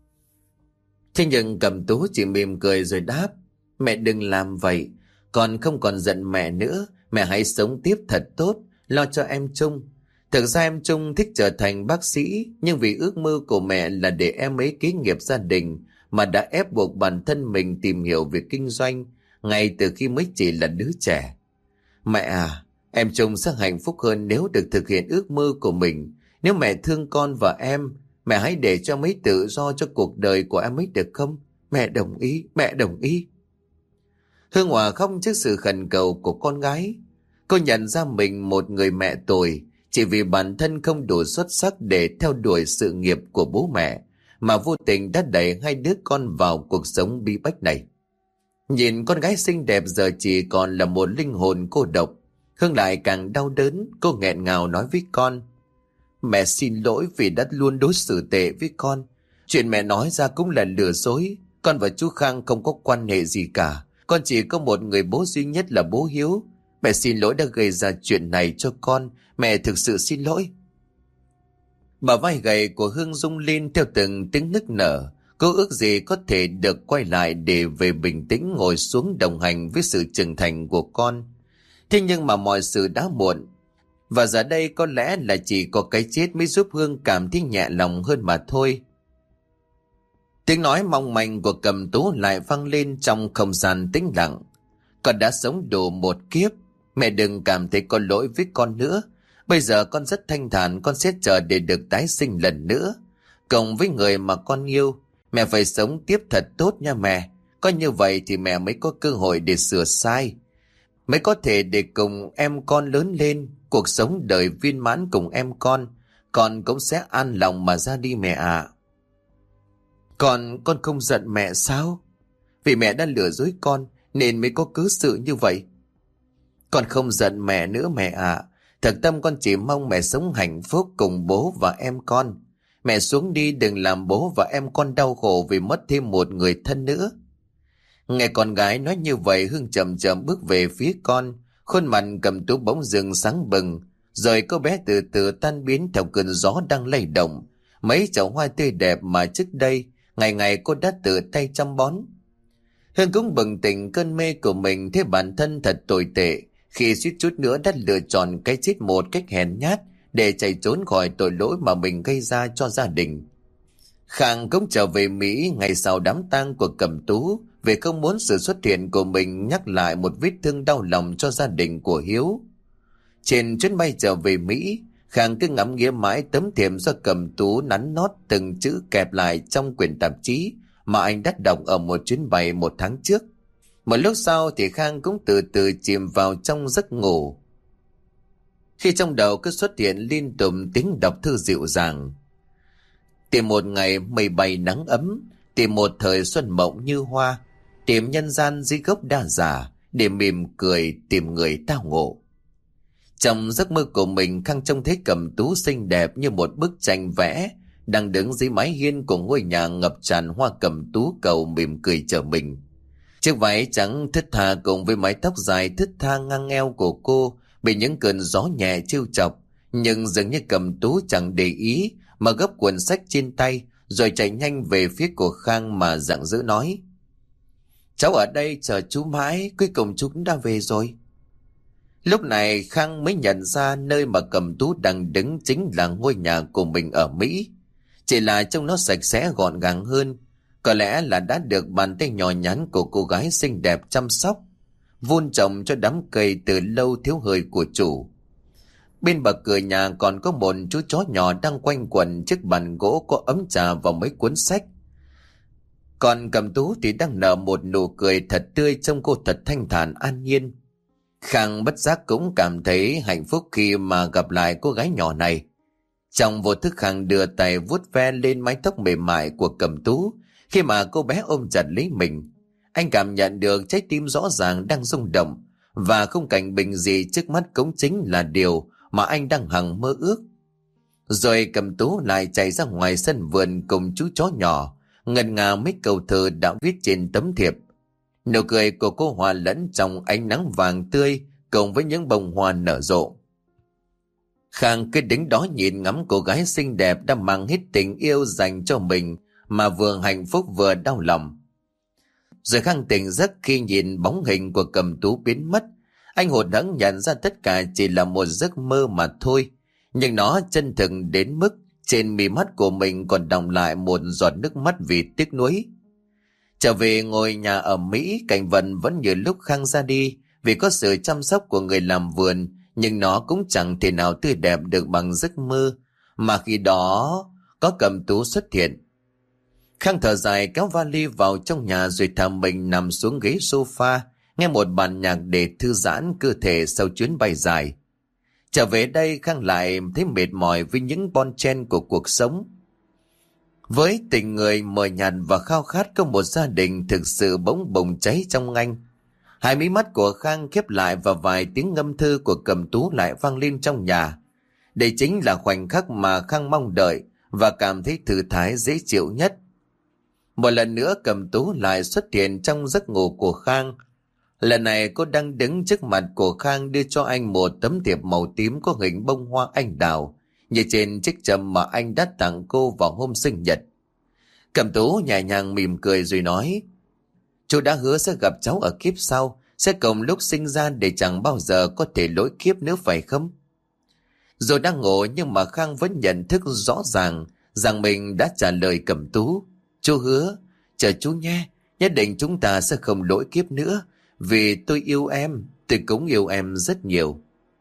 Thế nhưng Cẩm Tú chỉ mỉm cười rồi đáp: "Mẹ đừng làm vậy, con không còn giận mẹ nữa, mẹ hãy sống tiếp thật tốt, lo cho em Trung. Thực ra em Trung thích trở thành bác sĩ, nhưng vì ước mơ của mẹ là để em ấy kế nghiệp gia đình mà đã ép buộc bản thân mình tìm hiểu về kinh doanh ngay từ khi mới chỉ là đứa trẻ. Mẹ à, em Trung sẽ hạnh phúc hơn nếu được thực hiện ước mơ của mình. Nếu mẹ thương con và em, mẹ hãy để cho em ấy tự do cho cuộc đời của em ấy được không? Mẹ đồng ý, mẹ đồng ý." Hương hòa khóc trước sự khẩn cầu của con gái. Cô nhận ra mình một người mẹ tồi chỉ vì bản thân không đủ xuất sắc để theo đuổi sự nghiệp của bố mẹ, mà vô tình đã đẩy hai đứa con vào cuộc sống bí bách này. Nhìn con gái xinh đẹp giờ chỉ còn là một linh hồn cô độc, Hương lại càng đau đớn. Cô nghẹn ngào nói với con: "Mẹ xin lỗi vì đã luôn đối xử tệ với con. Chuyện mẹ nói ra cũng là lừa dối. Con và chú Khang không có quan hệ gì cả. Con chỉ có một người bố duy nhất là bố Hiếu. Mẹ xin lỗi đã gây ra chuyện này cho con. Mẹ thực sự xin lỗi." Bà vai gầy của Hương rung lên theo từng tiếng nức nở. Cô ước gì có thể được quay lại để về bình tĩnh ngồi xuống đồng hành với sự trưởng thành của con. Thế nhưng mà mọi sự đã muộn. Và giờ đây có lẽ là chỉ có cái chết mới giúp Hương cảm thấy nhẹ lòng hơn mà thôi. Tiếng nói mong manh của Cẩm Tú lại vang lên trong không gian tĩnh lặng: "Con đã sống đủ một kiếp. Mẹ đừng cảm thấy có lỗi với con nữa. Bây giờ con rất thanh thản, con sẽ chờ để được tái sinh lần nữa. Cộng với người mà con yêu, mẹ phải sống tiếp thật tốt nha mẹ. Có như vậy thì mẹ mới có cơ hội để sửa sai, mới có thể để cùng em con lớn lên, cuộc sống đời viên mãn cùng em con cũng sẽ an lòng mà ra đi mẹ ạ." Con không giận mẹ sao? Vì mẹ đã lừa dối con nên mới có cớ sự như vậy. Con không giận mẹ nữa mẹ ạ. Thật tâm con chỉ mong mẹ sống hạnh phúc cùng bố và em con. Mẹ xuống đi, đừng làm bố và em con đau khổ vì mất thêm một người thân nữa. Nghe con gái nói như vậy, Hương chậm chậm bước về phía con. Khuôn mặt Cẩm Tú bỗng dưng sáng bừng, rồi cô bé từ từ tan biến theo cơn gió đang lay động mấy chậu hoa tươi đẹp mà trước đây ngày ngày cô đã tự tay chăm bón. Hương cũng bừng tỉnh cơn mê của mình, thấy bản thân thật tồi tệ khi suýt chút nữa đã lựa chọn cái chết một cách hèn nhát để chạy trốn khỏi tội lỗi mà mình gây ra cho gia đình. Khang cũng trở về Mỹ ngày sau đám tang của Cẩm Tú, vì không muốn sự xuất hiện của mình nhắc lại một vết thương đau lòng cho gia đình của Hiếu. Trên chuyến bay trở về Mỹ, Khang cứ ngắm nghía mãi tấm thiệp do Cẩm Tú nắn nót từng chữ kẹp lại trong quyển tạp chí mà anh đã đọc ở một chuyến bay 1 tháng trước. Một lúc sau thì Khang cũng từ từ chìm vào trong giấc ngủ, khi trong đầu cứ xuất hiện liên tục tiếng đọc thư dịu dàng. Tìm một ngày mây bay nắng ấm, tìm một thời xuân mộng như hoa, tìm nhân gian dưới gốc đa giả, để mỉm cười tìm người tao ngộ. Trong giấc mơ của mình, Khang trông thấy Cẩm Tú xinh đẹp như một bức tranh vẽ, đang đứng dưới mái hiên của ngôi nhà ngập tràn hoa cẩm tú cầu mỉm cười chờ mình. Chiếc váy trắng thướt tha cùng với mái tóc dài thướt tha ngang eo của cô bị những cơn gió nhẹ trêu chọc, nhưng dường như Cẩm Tú chẳng để ý mà gấp cuốn sách trên tay rồi chạy nhanh về phía của Khang mà giận dữ nói: "Cháu ở đây chờ chú mãi, cuối cùng chú cũng đã về rồi." Lúc này Khang mới nhận ra nơi mà Cẩm Tú đang đứng chính là ngôi nhà của mình ở Mỹ, chỉ là trông nó sạch sẽ gọn gàng hơn. Có lẽ là đã được bàn tay nhỏ nhắn của cô gái xinh đẹp chăm sóc, vun trồng cho đám cây từ lâu thiếu hơi của chủ. Bên bậc cửa nhà còn có một chú chó nhỏ đang quanh quẩn chiếc bàn gỗ có ấm trà và mấy cuốn sách. Còn Cẩm Tú thì đang nở một nụ cười thật tươi, trông cô thật thanh thản an nhiên. Khang bất giác cũng cảm thấy hạnh phúc khi mà gặp lại cô gái nhỏ này. Trong vô thức Khang đưa tay vuốt ve lên mái tóc mềm mại của Cẩm Tú. Khi mà cô bé ôm chặt lấy mình, anh cảm nhận được trái tim rõ ràng đang rung động, và khung cảnh bình dị trước mắt cũng chính là điều mà anh đang hằng mơ ước. Rồi Cẩm Tú lại chạy ra ngoài sân vườn cùng chú chó nhỏ, ngân nga mấy câu thơ đã viết trên tấm thiệp. Nụ cười của cô hòa lẫn trong ánh nắng vàng tươi cùng với những bông hoa nở rộ. Khang cứ đứng đó nhìn ngắm cô gái xinh đẹp đang mang hết tình yêu dành cho mình, mà vừa hạnh phúc vừa đau lòng. Rồi Khang tỉnh giấc khi nhìn bóng hình của Cẩm Tú biến mất. Anh hụt hẫng nhận ra tất cả chỉ là một giấc mơ mà thôi, nhưng nó chân thực đến mức trên mí mắt của mình còn đọng lại một giọt nước mắt vì tiếc nuối. Trở về ngôi nhà ở Mỹ, cảnh vật vẫn như lúc Khang ra đi, vì có sự chăm sóc của người làm vườn, nhưng nó cũng chẳng thể nào tươi đẹp được bằng giấc mơ mà khi đó có Cẩm Tú xuất hiện. Khang thở dài kéo vali vào trong nhà rồi thả mình nằm xuống ghế sofa, nghe một bản nhạc để thư giãn cơ thể sau chuyến bay dài. Trở về đây, Khang lại thấy mệt mỏi với những bon chen của cuộc sống. Với tình người mờ nhạt và khao khát có một gia đình thực sự bỗng bùng cháy trong anh. Hai mí mắt của Khang khép lại và vài tiếng ngâm thơ của Cẩm Tú lại vang lên trong nhà. Đây chính là khoảnh khắc mà Khang mong đợi và cảm thấy thư thái dễ chịu nhất. Một lần nữa Cẩm Tú lại xuất hiện trong giấc ngủ của Khang. Lần này cô đang đứng trước mặt của Khang đưa cho anh một tấm thiệp màu tím có hình bông hoa anh đào, như trên chiếc trầm mà anh đã tặng cô vào hôm sinh nhật. Cẩm Tú nhẹ nhàng mỉm cười rồi nói: "Chú đã hứa sẽ gặp cháu ở kiếp sau, sẽ cùng lúc sinh ra để chẳng bao giờ có thể lỗi kiếp nữa phải không?" Rồi đang ngủ nhưng mà Khang vẫn nhận thức rõ ràng rằng mình đã trả lời Cẩm Tú: "Chú hứa, chờ chú nhé, nhất định chúng ta sẽ không lỗi kiếp nữa, vì tôi yêu em, tôi cũng yêu em rất nhiều."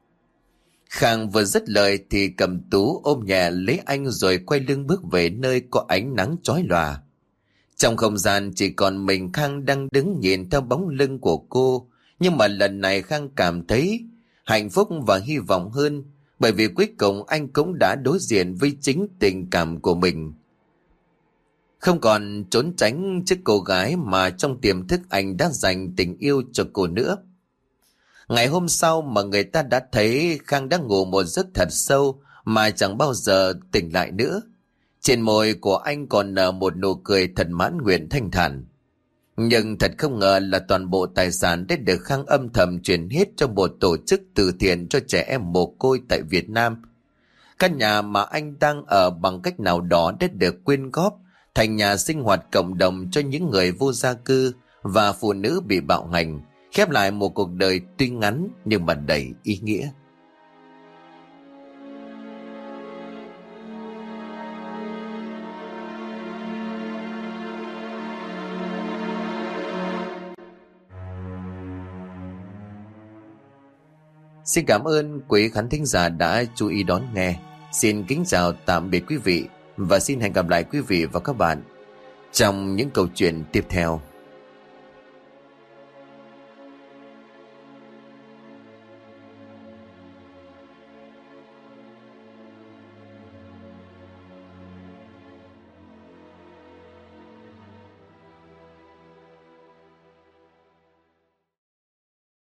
Khang vừa dứt lời thì Cẩm Tú ôm nhẹ lấy anh rồi quay lưng bước về nơi có ánh nắng chói lòa. Trong không gian chỉ còn mình Khang đang đứng nhìn theo bóng lưng của cô, nhưng mà lần này Khang cảm thấy hạnh phúc và hy vọng hơn, bởi vì cuối cùng anh cũng đã đối diện với chính tình cảm của mình. Không còn trốn tránh trước cô gái mà trong tiềm thức anh đã dành tình yêu cho cô nữa. Ngày hôm sau mà người ta đã thấy Khang đã ngủ một giấc thật sâu mà chẳng bao giờ tỉnh lại nữa. Trên môi của anh còn nở một nụ cười thật mãn nguyện thanh thản. Nhưng thật không ngờ là toàn bộ tài sản đã được Khang âm thầm chuyển hết cho một tổ chức từ thiện cho trẻ em mồ côi tại Việt Nam. Căn nhà mà anh đang ở bằng cách nào đó đã được quyên góp thành nhà sinh hoạt cộng đồng cho những người vô gia cư và phụ nữ bị bạo hành, khép lại một cuộc đời tuy ngắn nhưng mà đầy ý nghĩa. Xin cảm ơn quý khán thính giả đã chú ý đón nghe. Xin kính chào tạm biệt quý vị và xin hẹn gặp lại quý vị và các bạn Trong những câu chuyện tiếp theo,